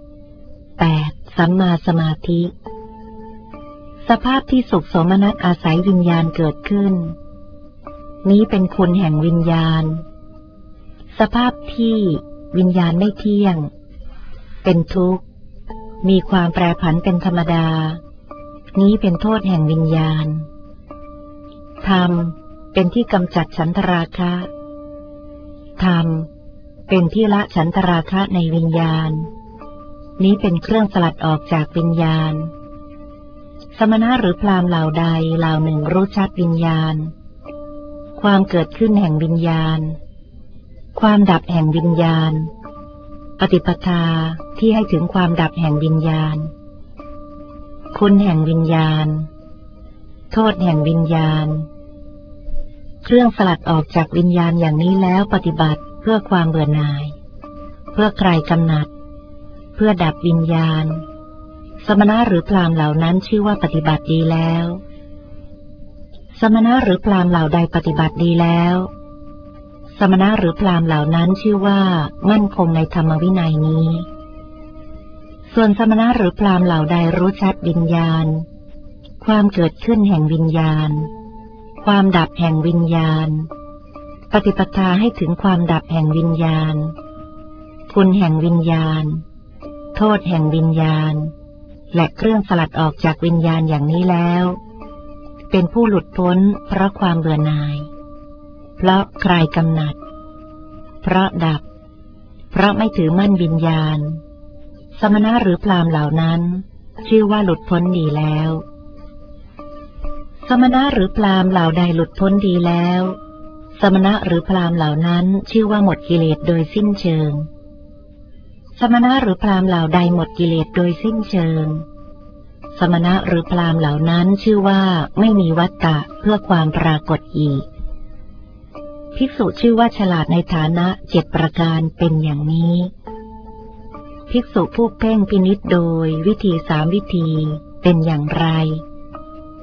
8. สัมมาสมาธิสภาพที่สุขโสมนัสอาศัยวิญญาณเกิดขึ้นนี้เป็นคุณแห่งวิญญาณสภาพที่วิญญาณไม่เที่ยงเป็นทุกข์มีความแปรผันเป็นธรรมดานี้เป็นโทษแห่งวิญญาณธรรมเป็นที่กำจัดฉันทราคะธรรมเป็นที่ละฉันทราคะในวิญญาณนี้เป็นเครื่องสลัดออกจากวิญญาณสมณะหรือพราหมณ์เหล่าใดเหล่าหนึ่งรู้ชัดวิญญาณความเกิดขึ้นแห่งวิญญาณความดับแห่งวิญญาณปฏิปทาที่ให้ถึงความดับแห่งวิญญาณคุณแห่งวิญญาณโทษแห่งวิญญาณเครื่องสลัดออกจากวิญญาณอย่างนี้แล้วปฏิบัติเพื่อความเบื่อหน่ายเพื่อคลายกำหนัดเพื่อดับวิญญาณสมณะหรือพราหมณ์เหล่านั้นชื่อว่าปฏิบัติดีแล้วสมณะหรือพราหมณ์เหล่าใดปฏิบัติดีแล้วสมณะหรือพราหมณ์เหล่านั้นชื่อว่ามั่นคงในธรรมวินัยนี้ส่วนสมณะหรือพราหมณ์เหล่าใดรู้ชัดวิญญาณความเกิดขึ้นแห่งวิญญาณความดับแห่งวิญญาณปฏิปทาให้ถึงความดับแห่งวิญญาณคุณแห่งวิญญาณโทษแห่งวิญญาณและเครื่องสลัดออกจากวิญญาณอย่างนี้แล้วเป็นผู้หลุดพ้นเพราะความเบื่อหน่ายเพราะคลายกำหนัดเพราะดับเพราะไม่ถือมั่นวิญญาณสมณะหรือพราหมณ์เหล่านั้นชื่อว่าหลุดพ้นดีแล้วสมณะหรือพราหมณ์เหล่าใดหลุดพ้นดีแล้วสมณะหรือพราหมณ์เหล่านั้นชื่อว่าหมดกิเลสโดยสิ้นเชิงสมณะหรือพราหมณ์เหล่าใดหมดกิเลสโดยสิ้นเชิงสมณะหรือพราหมณ์เหล่านั้นชื่อว่าไม่มีวัฏฏะเพื่อความปรากฏอีกภิกษุชื่อว่าฉลาดในฐานะ7ประการเป็นอย่างนี้ภิกษุผู้เพ่งพินิจโดยวิธี3วิธีเป็นอย่างไร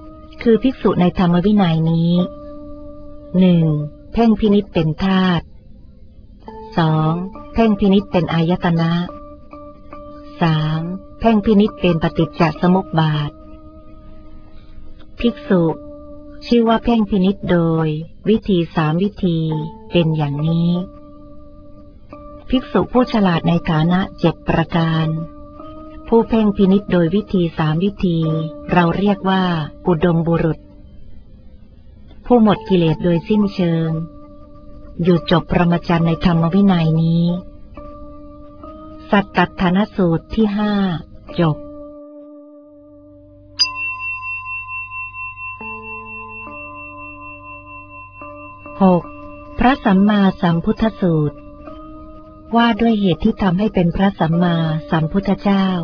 คือภิกษุในธรรมวินัยนี้ 1. เพ่งพินิจเป็นธาตุ 2. เพ่งพินิจเป็นอายตนะ 3. เพ่งพินิจเป็นปฏิจจสมุปบาทภิกษุชื่อว่าเพ่งพินิจโดยวิธี3 วิธีเป็นอย่างนี้ภิกษุผู้ฉลาดในฐานะ7 ประการผู้เพ่งพินิจโดยวิธี3 วิธีเราเรียกว่าอุดมบุรุษผู้หมดกิเลสโดยสิ้นเชิงอยู่จบพรหมจรรย์ในธรรมวินัยนี้สัตตฐานสูตรที่5จบ6. พระสัมมาสัมพุทธสูตรว่าด้วยเหตุที่ทำให้เป็นพระสัมมาสัมพุทธเจ้า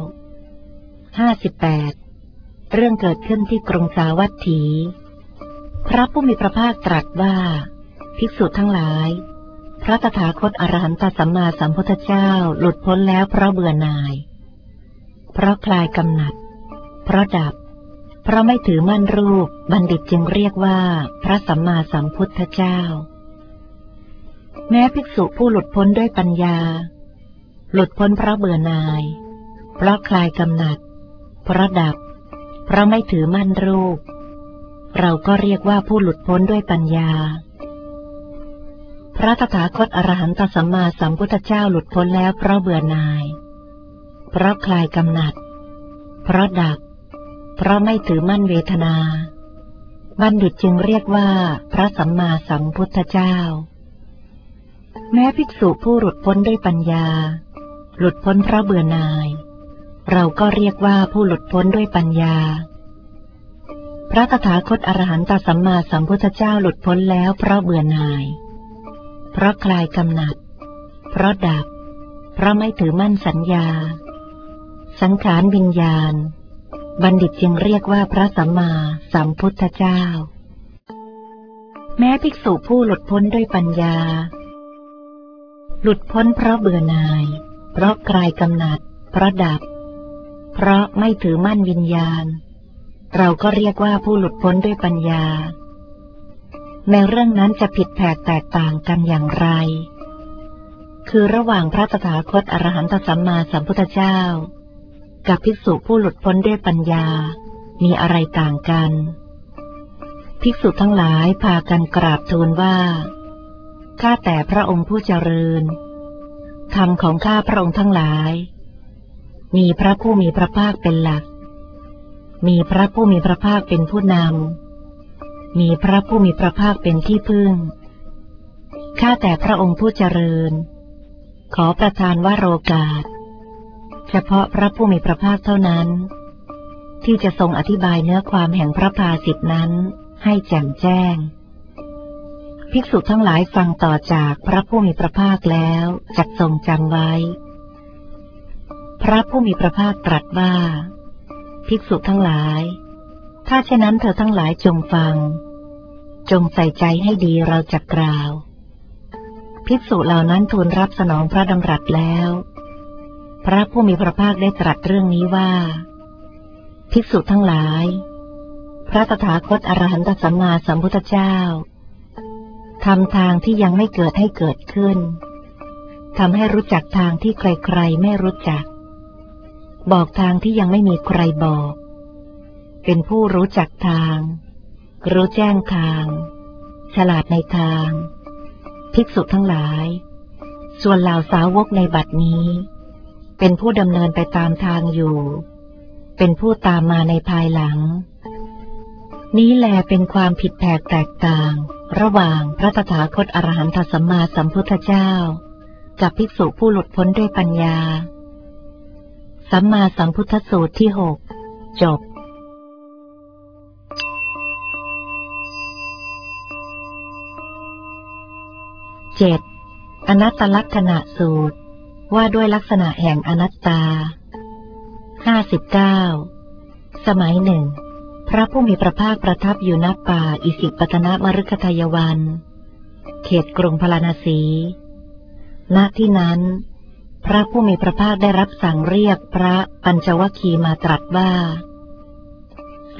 58เรื่องเกิดขึ้นที่กรุงสาวัตถีพระผู้มีพระภาคตรัสว่าภิกษุทั้งหลายพระตถาคตอรหันตสัมมาสัมพุทธเจ้าหลุดพ้นแล้วเพราะเบื่อหน่ายเพราะคลายกำหนัดเพราะดับเพราะไม่ถือมั่นรูปบัณฑิตจึงเรียกว่าพระสัมมาสัมพุทธเจ้าแม้ภิกษุผู้หลุดพ้นด้วยปัญญาหลุดพ้นเพราะเบื่อหน่ายเพราะคลายกำหนัดเพราะดับเพราะไม่ถือมั่นรูปเราก็เรียกว่าผู้หลุดพ้นด้วยปัญญาพระตถาคตอรหันตสัมมาสัมพุทธเจ้าหลุดพ้นแล้วเพราะเบื่อหน่ายเพราะคลายกำหนัดเพราะดับเพราะไม่ถือมั่นเวทนาบัณฑิตจึงเรียกว่าพระสัมมาสัมพุทธเจ้าแม้ภิกษุผู้หลุดพ้นด้วยปัญญาหลุดพ้นเพราะเบื่อหน่ายเราก็เรียกว่าผู้หลุดพ้นด้วยปัญญาพระตถาคตอรหันตสัมมาสัมพุทธเจ้าหลุดพ้นแล้วเพราะเบื่อหน่ายเพราะคลายกำหนัดเพราะดับเพราะไม่ถือมั่นสัญญาสังขารวิญญาณบัณฑิตจึงเรียกว่าพระสัมมาสัมพุทธเจ้าแม้ภิกษุผู้หลุดพ้นด้วยปัญญาหลุดพ้นเพราะเบื่อหน่ายเพราะคลายกำหนัดเพราะดับเพราะไม่ถือมั่นวิญญาณเราก็เรียกว่าผู้หลุดพ้นด้วยปัญญาในเรื่องนั้นจะผิดแผกแตกต่างกันอย่างไรคือระหว่างพระตถาคตอรหันตสัมมาสัมพุทธเจ้ากับภิกษุผู้หลุดพ้นด้วยปัญญามีอะไรต่างกันภิกษุทั้งหลายพากันกราบทูลว่าข้าแต่พระองค์ผู้เจริญธรรมของข้าพระองค์ทั้งหลายมีพระผู้มีพระภาคเป็นหลักมีพระผู้มีพระภาคเป็นผู้นำมีพระผู้มีพระภาคเป็นที่พึ่งข้าแต่พระองค์ผู้เจริญขอประทานวโรกาสเฉพาะพระผู้มีพระภาคเท่านั้นที่จะทรงอธิบายเนื้อความแห่งพระภาสิทธินั้นให้แจ่มแจ้งภิกษุทั้งหลายฟังต่อจากพระผู้มีพระภาคแล้วจักทรงจำไว้พระผู้มีพระภาคตรัสว่าภิกษุทั้งหลายถ้าเช่นนั้นเธอทั้งหลายจงฟังจงใส่ใจให้ดีเราจะกล่าวภิกษุเหล่านั้นทูลรับสนองพระดำรัสแล้วพระผู้มีพระภาคได้ตรัสเรื่องนี้ว่าภิกษุทั้งหลายพระตถาคตอรหันตสัมมาสัมพุทธเจ้าทำทางที่ยังไม่เกิดให้เกิดขึ้นทำให้รู้จักทางที่ใครๆไม่รู้จักบอกทางที่ยังไม่มีใครบอกเป็นผู้รู้จักทางรู้แจ้งทางฉลาดในทางภิกษุทั้งหลายส่วนเหล่าสาวกในบัดนี้เป็นผู้ดำเนินไปตามทางอยู่เป็นผู้ตามมาในภายหลังนี้แลเป็นความผิดแผกแตกต่างระหว่างพระตถาคตอรหันตสัมมาสัมพุทธเจ้ากับภิกษุผู้หลุดพ้นด้วยปัญญาสัมมาสัมพุทธสูตรที่6จบ7. อนัตตลักษณะสูตรว่าด้วยลักษณะแห่งอนัตตา59สมัยหนึ่งพระผู้มีพระภาคประทับอยู่ณป่าอิสิปตนมฤคทายวันเขตกรุงพาราณสี ณที่นั้นพระผู้มีพระภาคได้รับสั่งเรียกพระปัญจวัคคีย์มาตรัสว่า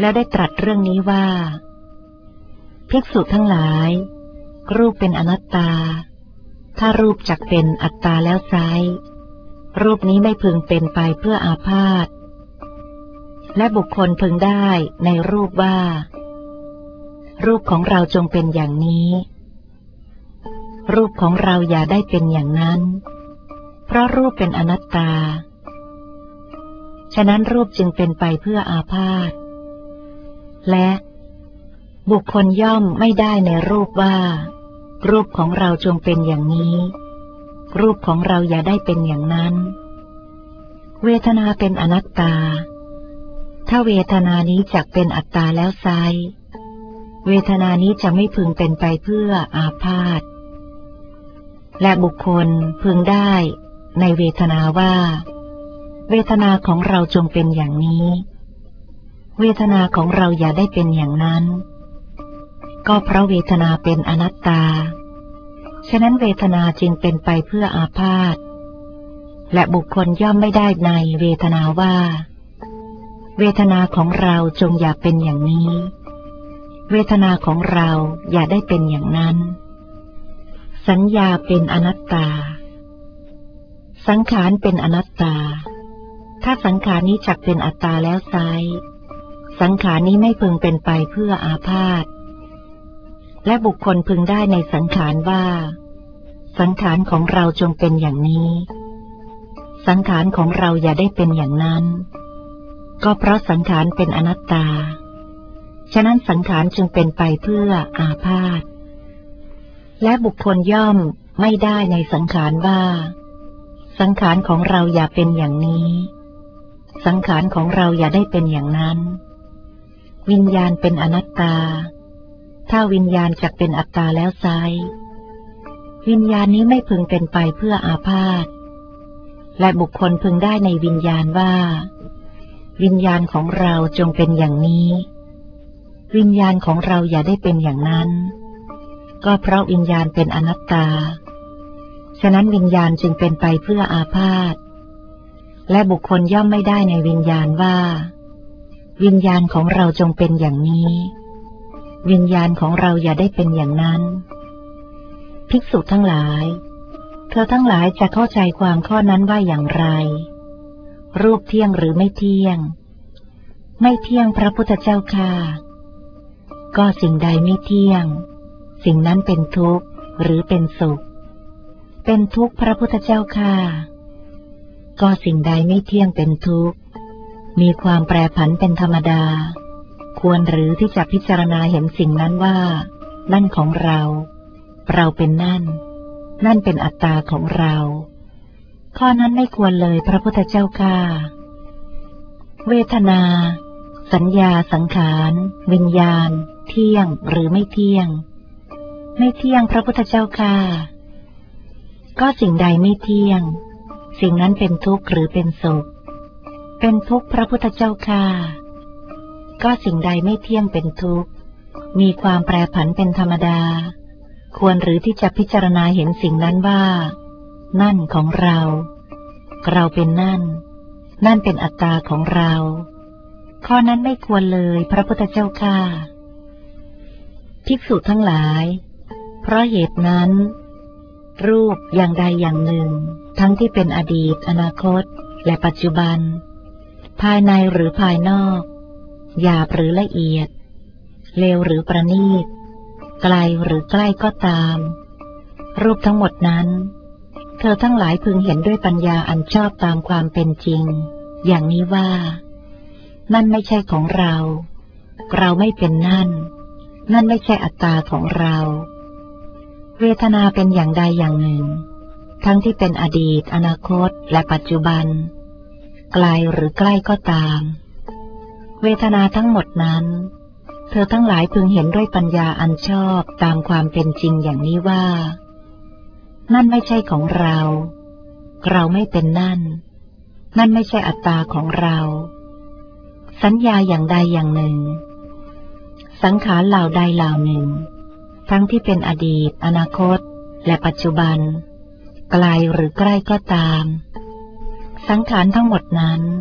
แล้วได้ตรัสเรื่องนี้ว่าภิกษุทั้งหลายรูปเป็นอนัตตาถ้ารูปจักเป็นอัตตาแล้วไซร้รูปนี้ไม่พึงเป็นไปเพื่ออาพาธและบุคคลพึงได้ในรูปว่ารูปของเราจงเป็นอย่างนี้รูปของเราอย่าได้เป็นอย่างนั้นเพราะรูปเป็นอนัตตาฉะนั้นรูปจึงเป็นไปเพื่ออาพาธและบุคคลย่อมไม่ได้ในรูปว่ารูปของเราจงเป็นอย่างนี้รูปของเราอย่าได้เป็นอย่างนั้นเวทนาเป็นอนัตตาถ้าเวทนานี้จักเป็นอัตตาแล้วไซร้เวทนานี้จะไม่พึงเป็นไปเพื่ออาพาธและบุคคลพึงได้ในเวทนาว่าเวทนาของเราจงเป็นอย่างนี้เวทนาของเราอย่าได้เป็นอย่างนั้นก็เพราะเวทนาเป็นอนัตตาฉะนั้นเวทนาจึงเป็นไปเพื่ออาพาธและบุคคลย่อมไม่ได้ในเวทนาว่าเวทนาของเราจงอย่าเป็นอย่างนี้เวทนาของเราอย่าได้เป็นอย่างนั้นสัญญาเป็นอนัตตาสังขารเป็นอนัตตาถ้าสังขารนี้จักเป็นอัตตาแล้วไซร้สังขารนี้ไม่พึงเป็นไปเพื่ออาพาธและบุคคลพึงได้ในสังขารว่าสังขารของเราจงเป็นอย่างนี้สังขารของเราอย่าได้เป็นอย่างนั้นก็เพราะสังขารเป็นอนัตตาฉะนั้นสังขารจึงเป็นไปเพื่ออาพาธและบุคคลย่อมไม่ได้ในสังขารว่าสังขารของเราอย่าเป็นอย่างนี้สังขารของเราอย่าได้เป็นอย่างนั้นวิญญาณเป็นอนัตตาถ้าวิญญาณจักเป็นอัตตาแล้วไซร้วิญญาณนี้ไม่พึงเป็นไปเพื่ออาพาธและบุคคลพึงได้ในวิญญาณว่าวิญญาณของเราจงเป็นอย่างนี้วิญญาณของเราอย่าได้เป็นอย่างนั้นก็เพราะวิญญาณเป็นอนัตตาฉะนั้นวิญญาณจึงเป็นไปเพื่ออาพาธและบุคคลย่อมไม่ได้ในวิญญาณว่าวิญญาณของเราจงเป็นอย่างนี้วิญญาณของเราอย่าได้เป็นอย่างนั้นภิกษุทั้งหลายเธอทั้งหลายจะเข้าใจความข้อนั้นว่าอย่างไรรูปเที่ยงหรือไม่เที่ยงไม่เที่ยงพระพุทธเจ้าค่ะก็สิ่งใดไม่เที่ยงสิ่งนั้นเป็นทุกข์หรือเป็นสุขเป็นทุกข์พระพุทธเจ้าค่ะก็สิ่งใดไม่เที่ยงเป็นทุกข์มีความแปรผันเป็นธรรมดาควรหรือที่จะพิจารณาเห็นสิ่งนั้นว่านั่นของเราเราเป็นนั่นเป็นอัตตาของเราข้อนั้นไม่ควรเลยพระพุทธเจ้าค่ะเวทนาสัญญาสังขารวิญญาณเที่ยงหรือไม่เที่ยงไม่เที่ยงพระพุทธเจ้าค่ะก็สิ่งใดไม่เที่ยงสิ่งนั้นเป็นทุกข์หรือเป็นสุขเป็นทุกข์พระพุทธเจ้าค่ะก็สิ่งใดไม่เที่ยงเป็นทุกข์มีความแปรผันเป็นธรรมดาควรหรือที่จะพิจารณาเห็นสิ่งนั้นว่านั่นของเราเราเป็นนั่นเป็นอัตตาของเราข้อนั้นไม่ควรเลยพระพุทธเจ้าค่ะภิกษุทั้งหลายเพราะเหตุนั้นรูปอย่างใดอย่างหนึ่งทั้งที่เป็นอดีตอนาคตและปัจจุบันภายในหรือภายนอกหยาบหรือละเอียดเลวหรือประณีตไกลหรือใกล้ก็ตามรูปทั้งหมดนั้นเธอทั้งหลายพึงเห็นด้วยปัญญาอันชอบตามความเป็นจริงอย่างนี้ว่านั่นไม่ใช่ของเราไม่เป็นนั่นไม่ใช่อัตตาของเราเวทนาเป็นอย่างใดอย่างหนึ่งทั้งที่เป็นอดีตอนาคตและปัจจุบันไกลหรือใกล้ก็ตามเวทนาทั้งหมดนั้นเธอทั้งหลายพึงเห็นด้วยปัญญาอันชอบตามความเป็นจริงอย่างนี้ว่านั่นไม่ใช่ของเราไม่เป็นนั่นไม่ใช่อัตตาของเราสัญญาอย่างใดอย่างหนึ่งสังขารเหล่าใดเหล่าหนึ่งทั้งที่เป็นอดีตอนาคตและปัจจุบันไกลหรือใกล้ก็ตามสังขารทั้งหมดนั้น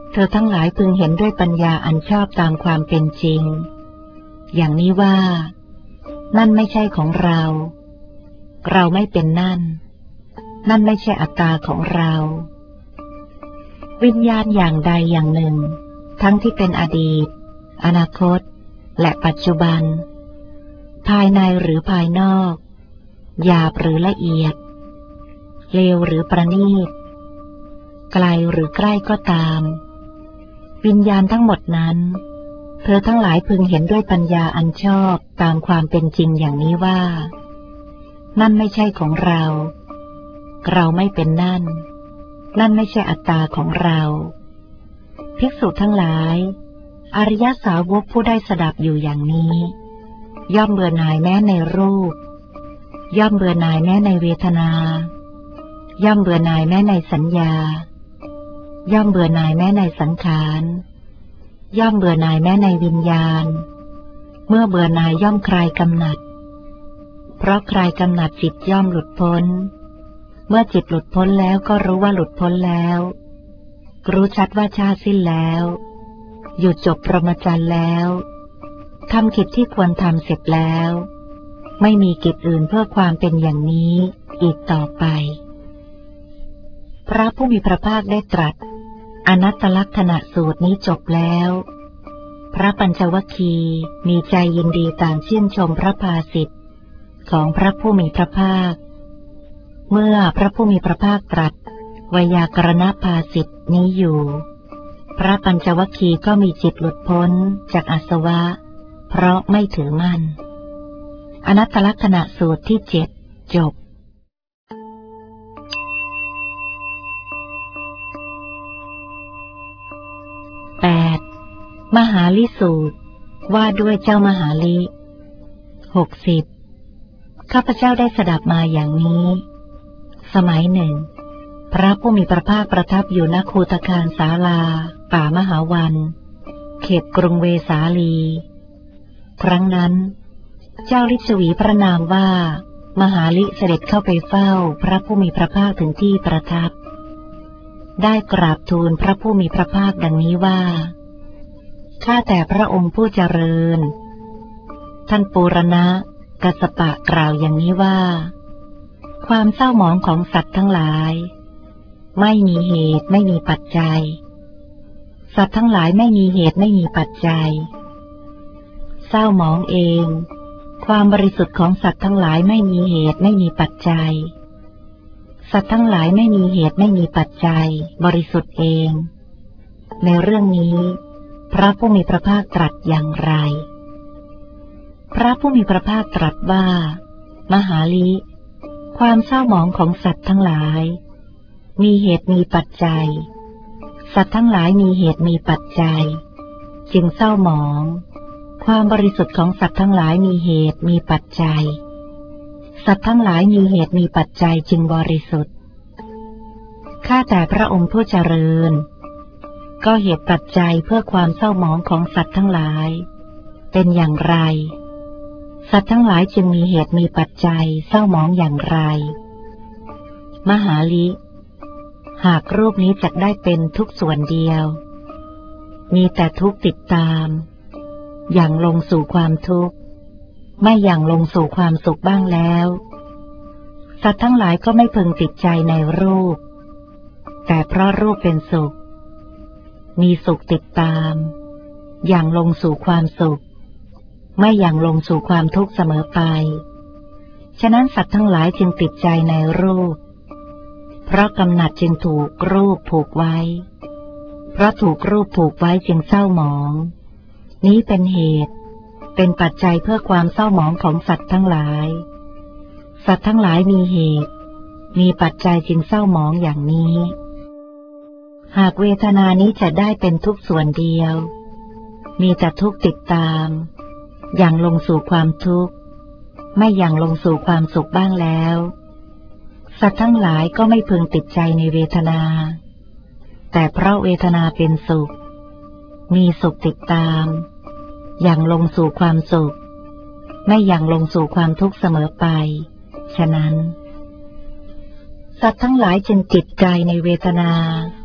เธอทั้งหลายพึงเห็นด้วยปัญญาอันชอบตามความเป็นจริงอย่างนี้ว่านั่นไม่ใช่ของเราเราไม่เป็นนั่นไม่ใช่อัตตาของเราวิญญาณอย่างใดอย่างหนึ่งทั้งที่เป็นอดีตอนาคตและปัจจุบันภายในหรือภายนอกหยาบหรือละเอียดเลวหรือประณีตไกลหรือใกล้ก็ตามวิญญาณทั้งหมดนั้นเธอทั้งหลายพึงเห็นด้วยปัญญาอันชอบตามความเป็นจริงอย่างนี้ว่านั่นไม่ใช่ของเราเราไม่เป็นนั่นไม่ใช่อัตตาของเราภิกษุทั้งหลายอริยสาวกผู้ได้สดับอยู่อย่างนี้ย่อมเบื่อหน่ายแม้ในรูปย่อมเบื่อหน่ายแม้ในเวทนาย่อมเบื่อหน่ายแม้ในสัญญาย่อมเบื่อหน่ายแม้ในสังขารย่อมเบื่อหน่ายแม้ในวิญญาณเมื่อเบื่อหน่ายย่อมคลายกำหนัดเพราะคลายกำหนัดจิตย่อมหลุดพ้นเมื่อจิตหลุดพ้นแล้วก็รู้ว่าหลุดพ้นแล้วรู้ชัดว่าชาติสิ้นแล้วหยุดจบพรหมจรรย์แล้วทำกิจที่ควรทำเสร็จแล้วไม่มีกิจอื่นเพื่อความเป็นอย่างนี้อีกต่อไปพระผู้มีพระภาคได้ตรัสอนัตตลักษณะสูตรนี้จบแล้วพระปัญจวัคคีย์มีใจยินดีต่างชื่นชมพระภาสิทธิ์ของพระผู้มีพระภาคเมื่อพระผู้มีพระภาคตรัสไวยากรณภาสิทธิ์นี้อยู่พระปัญจวัคคีย์ก็มีจิตหลุดพ้นจากอาสวะเพราะไม่ถือมั่นอนัตตลักษณะสูตรที่7จบ8มหาลิสูตรว่าด้วยเจ้ามหาลิ60ข้าพเจ้าได้สดับมาอย่างนี้สมัยหนึ่งพระผู้มีพระภาคประทับอยู่ณคูตคารศาลาป่ามหาวันเขตกรุงเวสาลีครั้งนั้นเจ้าฤๅวีพระนามว่ามหาลิเสด็จเข้าไปเฝ้าพระผู้มีพระภาคถึงที่ประทับได้กราบทูลพระผู้มีพระภาคดังนี้ว่าข้าแต่พระองค์ผู้เจริญท่านปูรณะกัสสปะกล่าวอย่างนี้ว่าความเศร้าหมองของสัตว์ทั้งหลายไม่มีเหตุไม่มีปัจจัยสัตว์ทั้งหลายไม่มีเหตุไม่มีปัจจัยเศร้าหมองเองความบริสุทธิ์ของสัตว์ทั้งหลายไม่มีเหตุไม่มีปัจจัยสัตว์ทั้งหลายไม่มีเหตุไม่มีปัจจัยบริสุทธิ์เองในเรื่องนี้พระผู้มีพระภาคตรัสอย่างไรพระผู้มีพระภาคตรัสว่ามหาลิความเศร้าหมองของสัตว์ทั้งหลายมีเหตุมีปัจจัยสัตว์ทั้งหลายมีเหตุมีปัจจัยจึงเศร้าหมองความบริสุทธิ์ของสัตว์ทั้งหลายมีเหตุมีปัจจัยสัตว์ทั้งหลายมีเหตุมีปัจจัยจึงบริสุทธิ์ข้าแต่พระองค์ผู้เจริญก็เหตุปัจจัยเพื่อความเศร้าหมองของสัตว์ทั้งหลายเป็นอย่างไรสัตว์ทั้งหลายจึงมีเหตุมีปัจจัยเศร้าหมองอย่างไรมหาลิหากรูปนี้จักได้เป็นทุกส่วนเดียวมีแต่ทุกข์ติดตามอย่างลงสู่ความทุกข์ไม่อย่างลงสู่ความสุขบ้างแล้วสัตว์ทั้งหลายก็ไม่พึงติดใจในรูปแต่เพราะรูปเป็นสุขมีสุขติดตามอย่างลงสู่ความสุขไม่อย่างลงสู่ความทุกข์เสมอไปฉะนั้นสัตว์ทั้งหลายจึงติดใจในรูปเพราะกำหนัดจึงถูกรูปผูกไว้เพราะถูกรูปผูกไว้จึงเศร้าหมองนี้เป็นเหตุเป็นปัจจัยเพื่อความเศร้าหมองของสัตว์ทั้งหลายสัตว์ทั้งหลายมีเหตุมีปัจจัยจึงเศร้าหมองอย่างนี้หากเวทนานี้จะได้เป็นทุกส่วนเดียวมีแต่ทุกข์ติดตามอย่างลงสู่ความทุกข์ไม่อย่างลงสู่ความสุขบ้างแล้วสัตว์ทั้งหลายก็ไม่พึงติดใจในเวทนาแต่เพราะเวทนาเป็นสุขมีสุขติดตามอย่างลงสู่ความสุขไม่อย่างลงสู่ความทุกข์เสมอไปฉะนั้นสัตว์ทั้งหลายจึงติดใจในเวทนา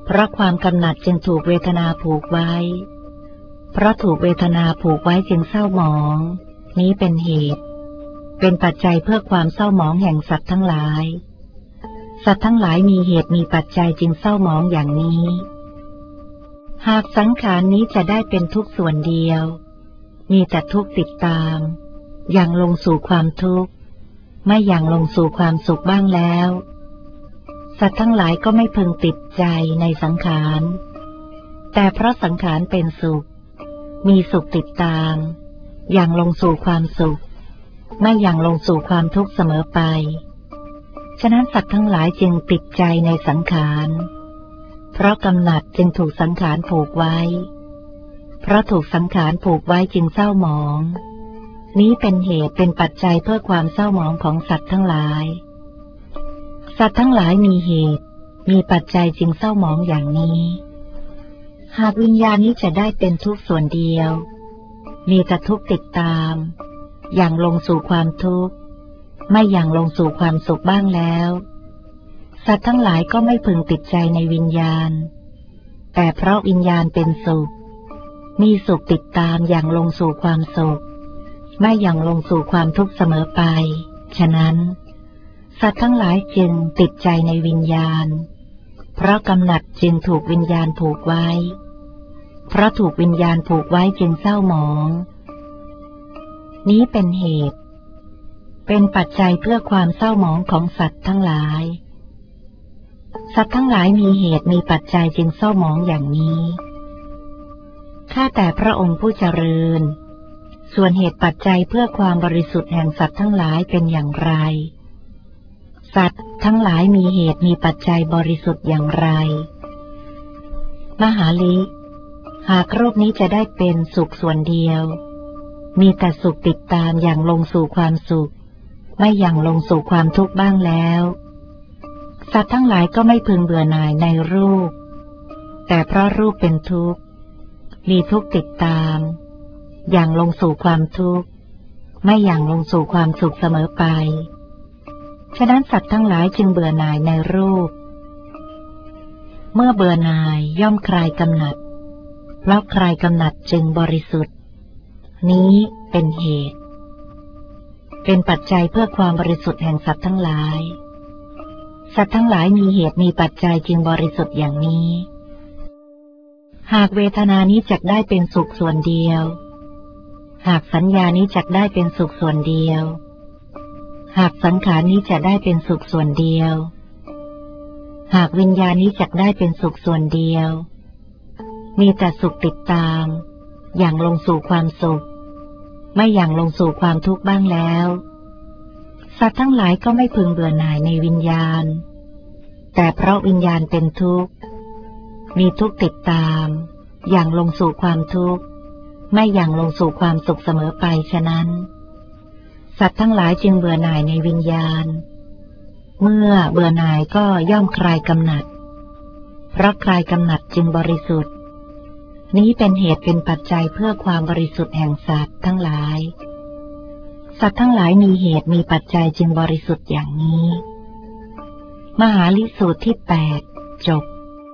เพราะความกำหนัดจึงถูกเวทนาผูกไว้เพราะถูกเวทนาผูกไว้จึงเศร้าหมองนี้เป็นเหตุเป็นปัจจัยเพื่อความเศร้าหมองแห่งสัตว์ทั้งหลายสัตว์ทั้งหลายมีเหตุมีปัจจัยจึงเศร้าหมองอย่างนี้หากสังขารนี้จะได้เป็นทุกข์ส่วนเดียวมีแต่ทุกข์ติดตามอย่างลงสู่ความทุกข์ไม่อย่างลงสู่ความสุขบ้างแล้วสัตว์ทั้งหลายก็ไม่พึงติดใจในสังขารแต่เพราะสังขารเป็นสุขมีสุขติดตามอย่างลงสู่ความสุขไม่อย่างลงสู่ความทุกข์เสมอไปฉะนั้นสัตว์ทั้งหลายจึงติดใจในสังขารเพราะกำหนัดจึงถูกสังขารผูกไว้เพราะถูกสังขารผูกไว้จึงเศร้าหมองนี้เป็นเหตุเป็นปัจจัยเพื่อความเศร้าหมองของสัตว์ทั้งหลายสัตว์ทั้งหลายมีเหตุมีปัจจัยจึงเศร้าหมองอย่างนี้หากวิญญาณนี้จะได้เป็นทุกข์ส่วนเดียวมีแต่ทุกข์ติดตามอย่างลงสู่ความทุกข์ไม่อย่างลงสู่ความสุขบ้างแล้วสัตว์ทั้งหลายก็ไม่พึงติดใจในวิญญาณแต่เพราะวิญญาณเป็นสุขมีสุขติดตามอย่างลงสู่ความสุขไม่อย่างลงสู่ความทุกข์เสมอไปฉะนั้นสัตว์ทั้งหลายจึงติดใจในวิญญาณเพราะกำหนัดจึงถูกวิญญาณผูกไว้เพราะถูกวิญญาณผูกไว้จึงเศร้าหมองนี้เป็นเหตุเป็นปัจจัยเพื่อความเศร้าหมองของสัตว์ทั้งหลายสัตว์ทั้งหลายมีเหตุมีปัจจัยจึงเศร้าหมองอย่างนี้ข้าแต่พระองค์ผู้เจริญส่วนเหตุปัจจัยเพื่อความบริสุทธิ์แห่งสัตว์ทั้งหลายเป็นอย่างไรสัตว์ทั้งหลายมีเหตุมีปัจจัยบริสุทธิ์อย่างไรมหาลิหากรูปนี้จะได้เป็นสุขส่วนเดียวมีแต่สุขติดตามอย่างลงสู่ความสุขไม่อย่างลงสู่ความทุกข์บ้างแล้วสัตว์ทั้งหลายก็ไม่พึงเบื่อหน่ายในรูปแต่เพราะรูปเป็นทุกข์มีทุกข์ติดตามอย่างลงสู่ความทุกข์ไม่อย่างลงสู่ความสุขเสมอไปฉะนั้นสัตว์ทั้งหลายจึงเบื่อหน่ายในรูปเมื่อเบื่อหน่ายย่อมคลายกำหนัดเพราะคลายกำหนัดจึงบริสุทธิ์นี้เป็นเหตุเป็นปัจจัยเพื่อความบริสุทธิ์แห่งสัตว์ทั้งหลายสัตว์ทั้งหลายมีเหตุมีปัจจัยจึงบริสุทธิ์อย่างนี้หากเวทนานี้จักได้เป็นสุขส่วนเดียวหากสัญญานี้จักได้เป็นสุขส่วนเดียวหากสังขารนี้จะได้เป็นสุขส่วนเดียวหากวิญญาณนี้จักได้เป็นสุขส่วนเดียวมีแต่สุขติดตามอย่างลงสู่ความสุขไม่อย่างลงสู่ความทุกข์บ้างแล้วสัตว์ทั้งหลายก็ไม่พึงเบื่อหน่ายในวิญญาณแต่เพราะวิญญาณเป็นทุกข์มีทุกข์ติดตามอย่างลงสู่ความทุกข์ไม่อย่างลงสู่ความสุขเสมอไปฉะนั้นสัตว์ทั้งหลายจึงเบื่อหน่ายในวิญญาณเมื่อเบื่อหน่ายก็ย่อมคลายกำหนัดเพราะคลายกำหนัดจึงบริสุทธิ์นี้เป็นเหตุเป็นปัจจัยเพื่อความบริสุทธิ์แห่งสัตว์ทั้งหลายสัตว์ทั้งหลายมีเหตุมีปัจจัยจึงบริสุทธิ์อย่างนี้มหาลิสูตรที่8จบ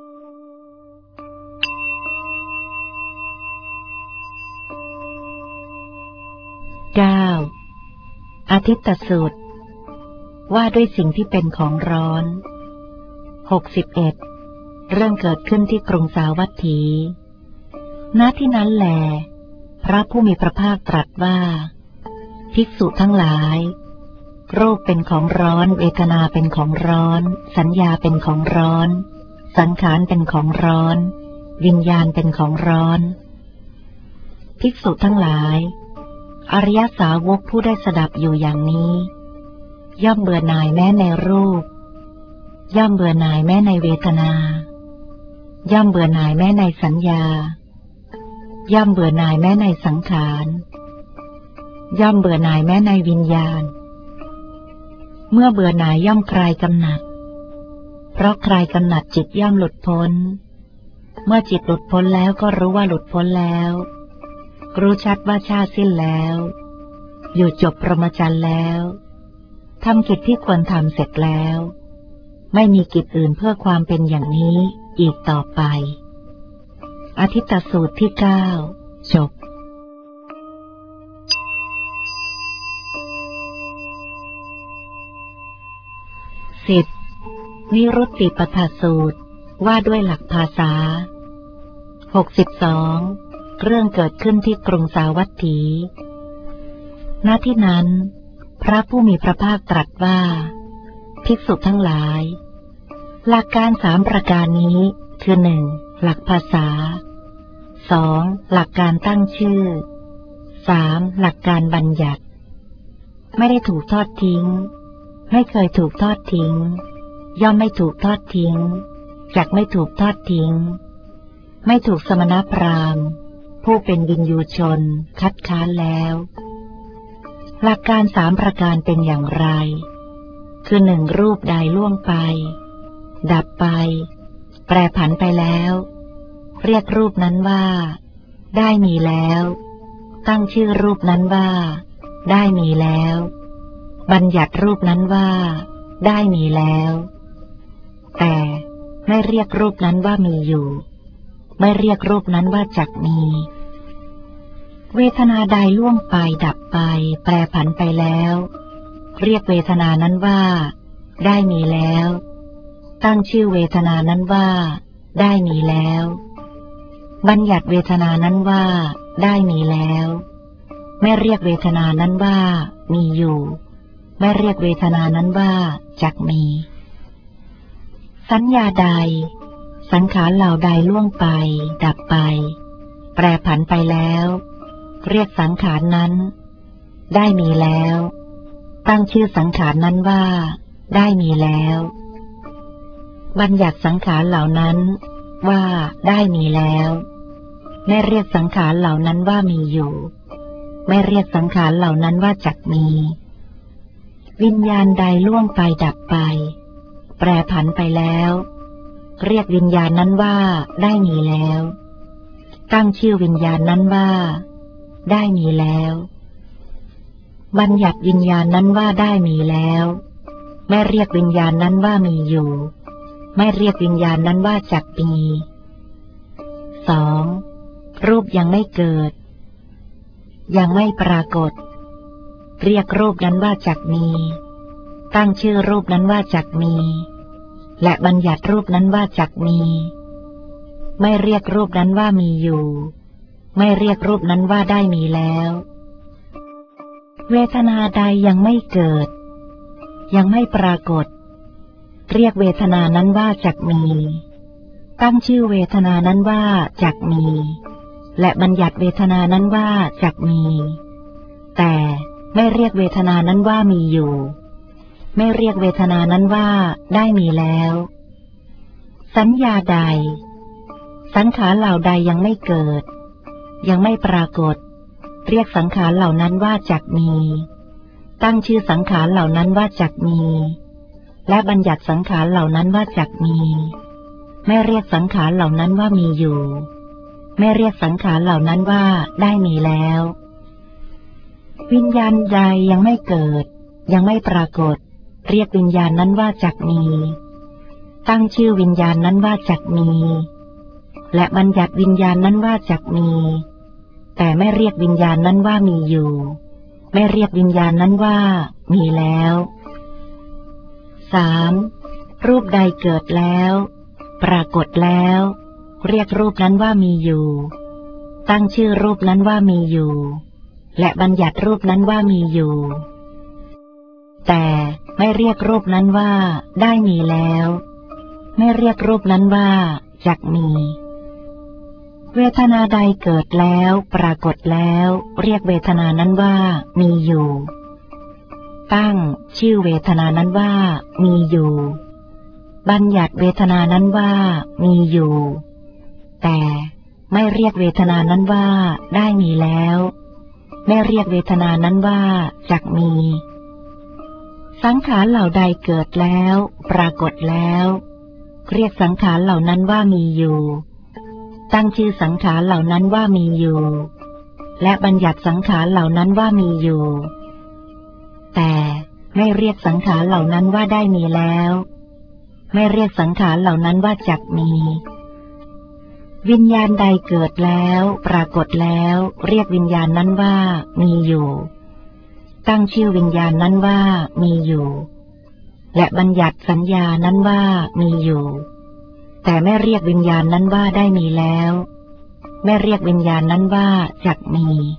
9อาทิตตสูตรว่าด้วยสิ่งที่เป็นของร้อน61เรื่องเกิดขึ้นที่กรุงสาวัตถี ณ ที่นั้นแลพระผู้มีพระภาคตรัสว่าภิกษุทั้งหลายรูปเป็นของร้อนเวทนาเป็นของร้อนสัญญาเป็นของร้อนสังขารเป็นของร้อนวิญญาณเป็นของร้อนภิกษุทั้งหลายอริยสาวกผู้ได้สดับอยู่อย่างนี้ย่อมเบื่อหน่ายแม้ในรูปย่อมเบื่อหน่ายแม้ในเวทนาย่อมเบื่อหน่ายแม้ในสัญญาย่อมเบื่อหน่ายแม้ในสังขารย่อมเบื่อหน่ายแม้ในวิญญาณเมื่อเบื่อหน่ายย่อมคลายกำหนัดเพราะคลายกำหนัดจิตย่อมหลุดพ้นเมื่อจิตหลุดพ้นแล้วก็รู้ว่าหลุดพ้นแล้วรู้ชัดว่าชาติสิ้นแล้วอยู่จบพรหมจรรย์แล้วทำกิจที่ควรทำเสร็จแล้วไม่มีกิจอื่นเพื่อความเป็นอย่างนี้อีกต่อไปอทิตตสูตรที่ 9 จบ10. นิรุตติปทสูตรว่าด้วยหลักภาษา 62. เรื่องเกิดขึ้นที่กรุงสาวัตถี ณ ที่นั้นพระผู้มีพระภาคตรัสว่าภิกษุทั้งหลายหลักการ3ประการนี้คือ 1. หลักภาษา 2. หลักการตั้งชื่อ 3. หลักการบัญญัติไม่ได้ถูกทอดทิ้งไม่เคยถูกทอดทิ้งย่อมไม่ถูกทอดทิ้งจักไม่ถูกทอดทิ้งไม่ถูกสมณพราหมณ์ผู้เป็นวินยูชนคัดค้านแล้วหลักการ3ประการเป็นอย่างไรคือ 1. รูปใดล่วงไปดับไปแปรผันไปแล้วเรียกรูปนั้นว่าได้มีแล้วตั้งชื่อรูปนั้นว่าได้มีแล้วบัญญัติรูปนั้นว่าได้มีแล้วแต่ไม่เรียกรูปนั้นว่ามีอยู่ไม่เรียกรูปนั้นว่าจักมีเวทนาใดล่วงไปดับไปแปรผันไปแล้วเรียกเวทนานั้นว่าได้มีแล้วตั้งชื่อเวทนานั้นว่าได้มีแล้วบัญญัติเวทนานั้นว่าได้มีแล้วไม่เรียกเวทนานั้นว่ามีอยู่ไม่เรียกเวทนานั้นว่าจักมีสัญญาใดสังขารเหล่าใดล่วงไปดับไปแปรผันไปแล้วเรียกสังขารนั้นได้มีแล้วตั้งชื่อสังขารนั้นว่าได้มีแล้วบัญญัติสังขารเหล่านั้นว่าได้มีแล้วไม่เรียกสังขารเหล่านั้นว่ามีอยู่ไม่เรียกสังขารเหล่านั้นว่าจักมีวิญญาณใดล่วงไปดับไปแปรผันไปแล้วเรียกวิญญาณนั้นว่าได้มีแล้วตั้งชื่อวิญญาณนั้นว่าได้มีแล้วบัญญัติวิญญาณนั้นว่าได้มีแล้วไม่เรียกวิญญาณนั้นว่ามีอยู่ไม่เรียกวิญญาณนั้นว่าจักมี 2. รูปยังไม่เกิดยังไม่ปรากฏเรียกรูปนั้นว่าจักมีตั้งชื่อรูปนั้นว่าจักมีและบัญญัติรูปนั้นว่าจักมีไม่เรียกรูปนั้นว่ามีอยู่ไม่เรียกรูปนั้นว่าได้มีแล้วเวทนาใดยังไม่เกิดยังไม่ปรากฏเรียกเวทนานั้นว่าจักมีตั้งชื่อเวทนานั้นว่าจักมีและบัญญัติเวทนานั้นว่าจักมีแต่ไม่เรียกเวทนานั้นว่ามีอยู่ไม่เรียกเวทนานั้นว่าได้มีแล้วสัญญาใดสังขารเหล่าใดยังไม่เกิดยังไม่ปรากฏเรียกสังขารเหล่านั้นว่าจักมีตั้งชื่อสังขารเหล่านั้นว่าจักมีและบัญญัติสังขารเหล่านั้นว่าจักมีไม่เรียกสังขารเหล่านั้นว่ามีอยู่ไม่เรียกสังขารเหล่านั้นว่าได้มีแล้ววิญญาณใดยังไม่เกิดยังไม่ปรากฏเรียกวิญญาณนั้นว่าจักมีตั้งชื่อวิญญาณนั้นว่าจักมีและบัญญัติวิญญาณนั้นว่าจักมีแต่ไม่เรียกวิญญาณนั้นว่ามีอยู่ไม่เรียกวิญญาณนั้นว่ามีแล้ว 3. รูปใดเกิดแล้วปรากฏแล้วเรียกรูปนั้นว่ามีอยู่ตั้งชื่อรูปนั้นว่ามีอยู่และบัญญัติรูปนั้นว่ามีอยู่แต่ไม่เรียกรูปนั้นว่าได้มีแล้วไม่เรียกรูปนั้นว่าจักมีเวทนาใดเกิดแล้วปรากฏแล้วเรียกเวทนานั้นว่ามีอยู่ตั้งชื่อเวทนานั้นว่ามีอยู่บัญญัติเวทนานั้นว่ามีอยู่แต่ไม่เรียกเวทนานั้นว่าได้มีแล้วไม่เรียกเวทนานั้นว่าจักมีสังขารเหล่าใดเกิดแล้วปรากฏแล้วเรียกสังขารเหล่านั้นว่ามีอยู่ตั้งชื่อสังขารเหล่านั้นว่ามีอยู่และบัญญัติสังขารเหล่านั้นว่ามีอยู่แต่ไม่เรียกสังขารเหล่านั้นว่าได้มีแล้วไม่เรียกสังขารเหล่านั้นว่าจักมี วิญญาณใดเกิดแล้วปรากฏแล้วเรียกวิญญาณนั้นว่ามีอยู่ ตั้งชื่อวิญญาณนั้นว่ามีอยู่ และบัญญัติสัญญานั้นว่ามีอยู่ แต่ไม่เรียกวิญญาณนั้นว่าได้มีแล้วไม่เรียกวิญญาณนั้นว่าจักมี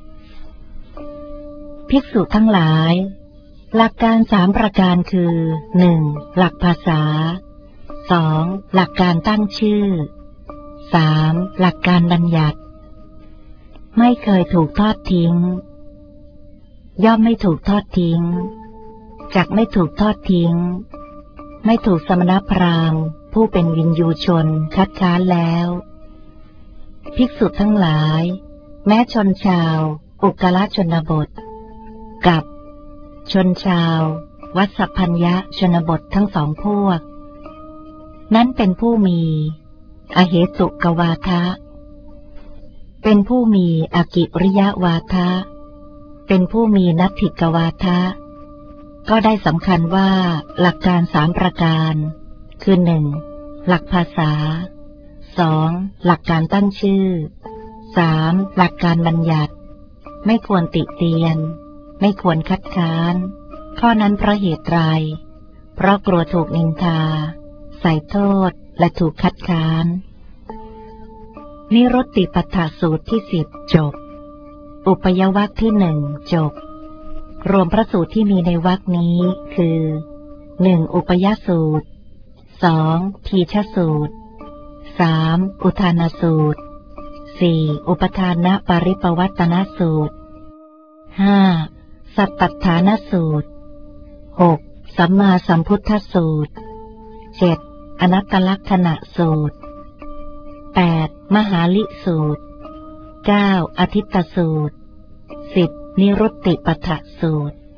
ภิกษุทั้งหลายหลักการ3ประการคือ 1. หลักภาษา 2. หลักการตั้งชื่อ 3. หลักการบัญญัติไม่เคยถูกทอดทิ้งย่อมไม่ถูกทอดทิ้งจักไม่ถูกทอดทิ้งไม่ถูกสมณพราหมณ์ผู้เป็นวินยูชนคัดค้านแล้วภิกษุทั้งหลายแม้ชนชาวอุกลชนบทกับชนชาววัสสพพัญญชนบททั้งสองพวกนั้นเป็นผู้มีอเหตุกวาทะเป็นผู้มีอกิริยวาทะเป็นผู้มีนัตถิกวาทะก็ได้สำคัญว่าหลักการ3ประการคือ 1. หลักภาษา 2. หลักการตั้งชื่อ 3. หลักการบัญญัติไม่ควรติเตียนไม่ควรคัดค้านข้อนั้นเพราะเหตุไรเพราะกลัวถูกนินทาใส่โทษและถูกคัดค้านนิรุตติปัฏฐสูตรที่10จบอุปยวรรคที่1จบรวมพระสูตรที่มีในวรรคนี้คือ 1. อุปยสูตร 2. ทีฆสูตร 3. อุทานสูตร 4. อุปทานปริปวัตตนสูตร 5. สัตตฐานสูตร 6. สัมมาสัมพุทธสูตร 7. อนัตตลักษณะสูตร 8. มหาลิสูตร 9. อทิตตสูตร 10. นิรุตติปัฏฐสูตร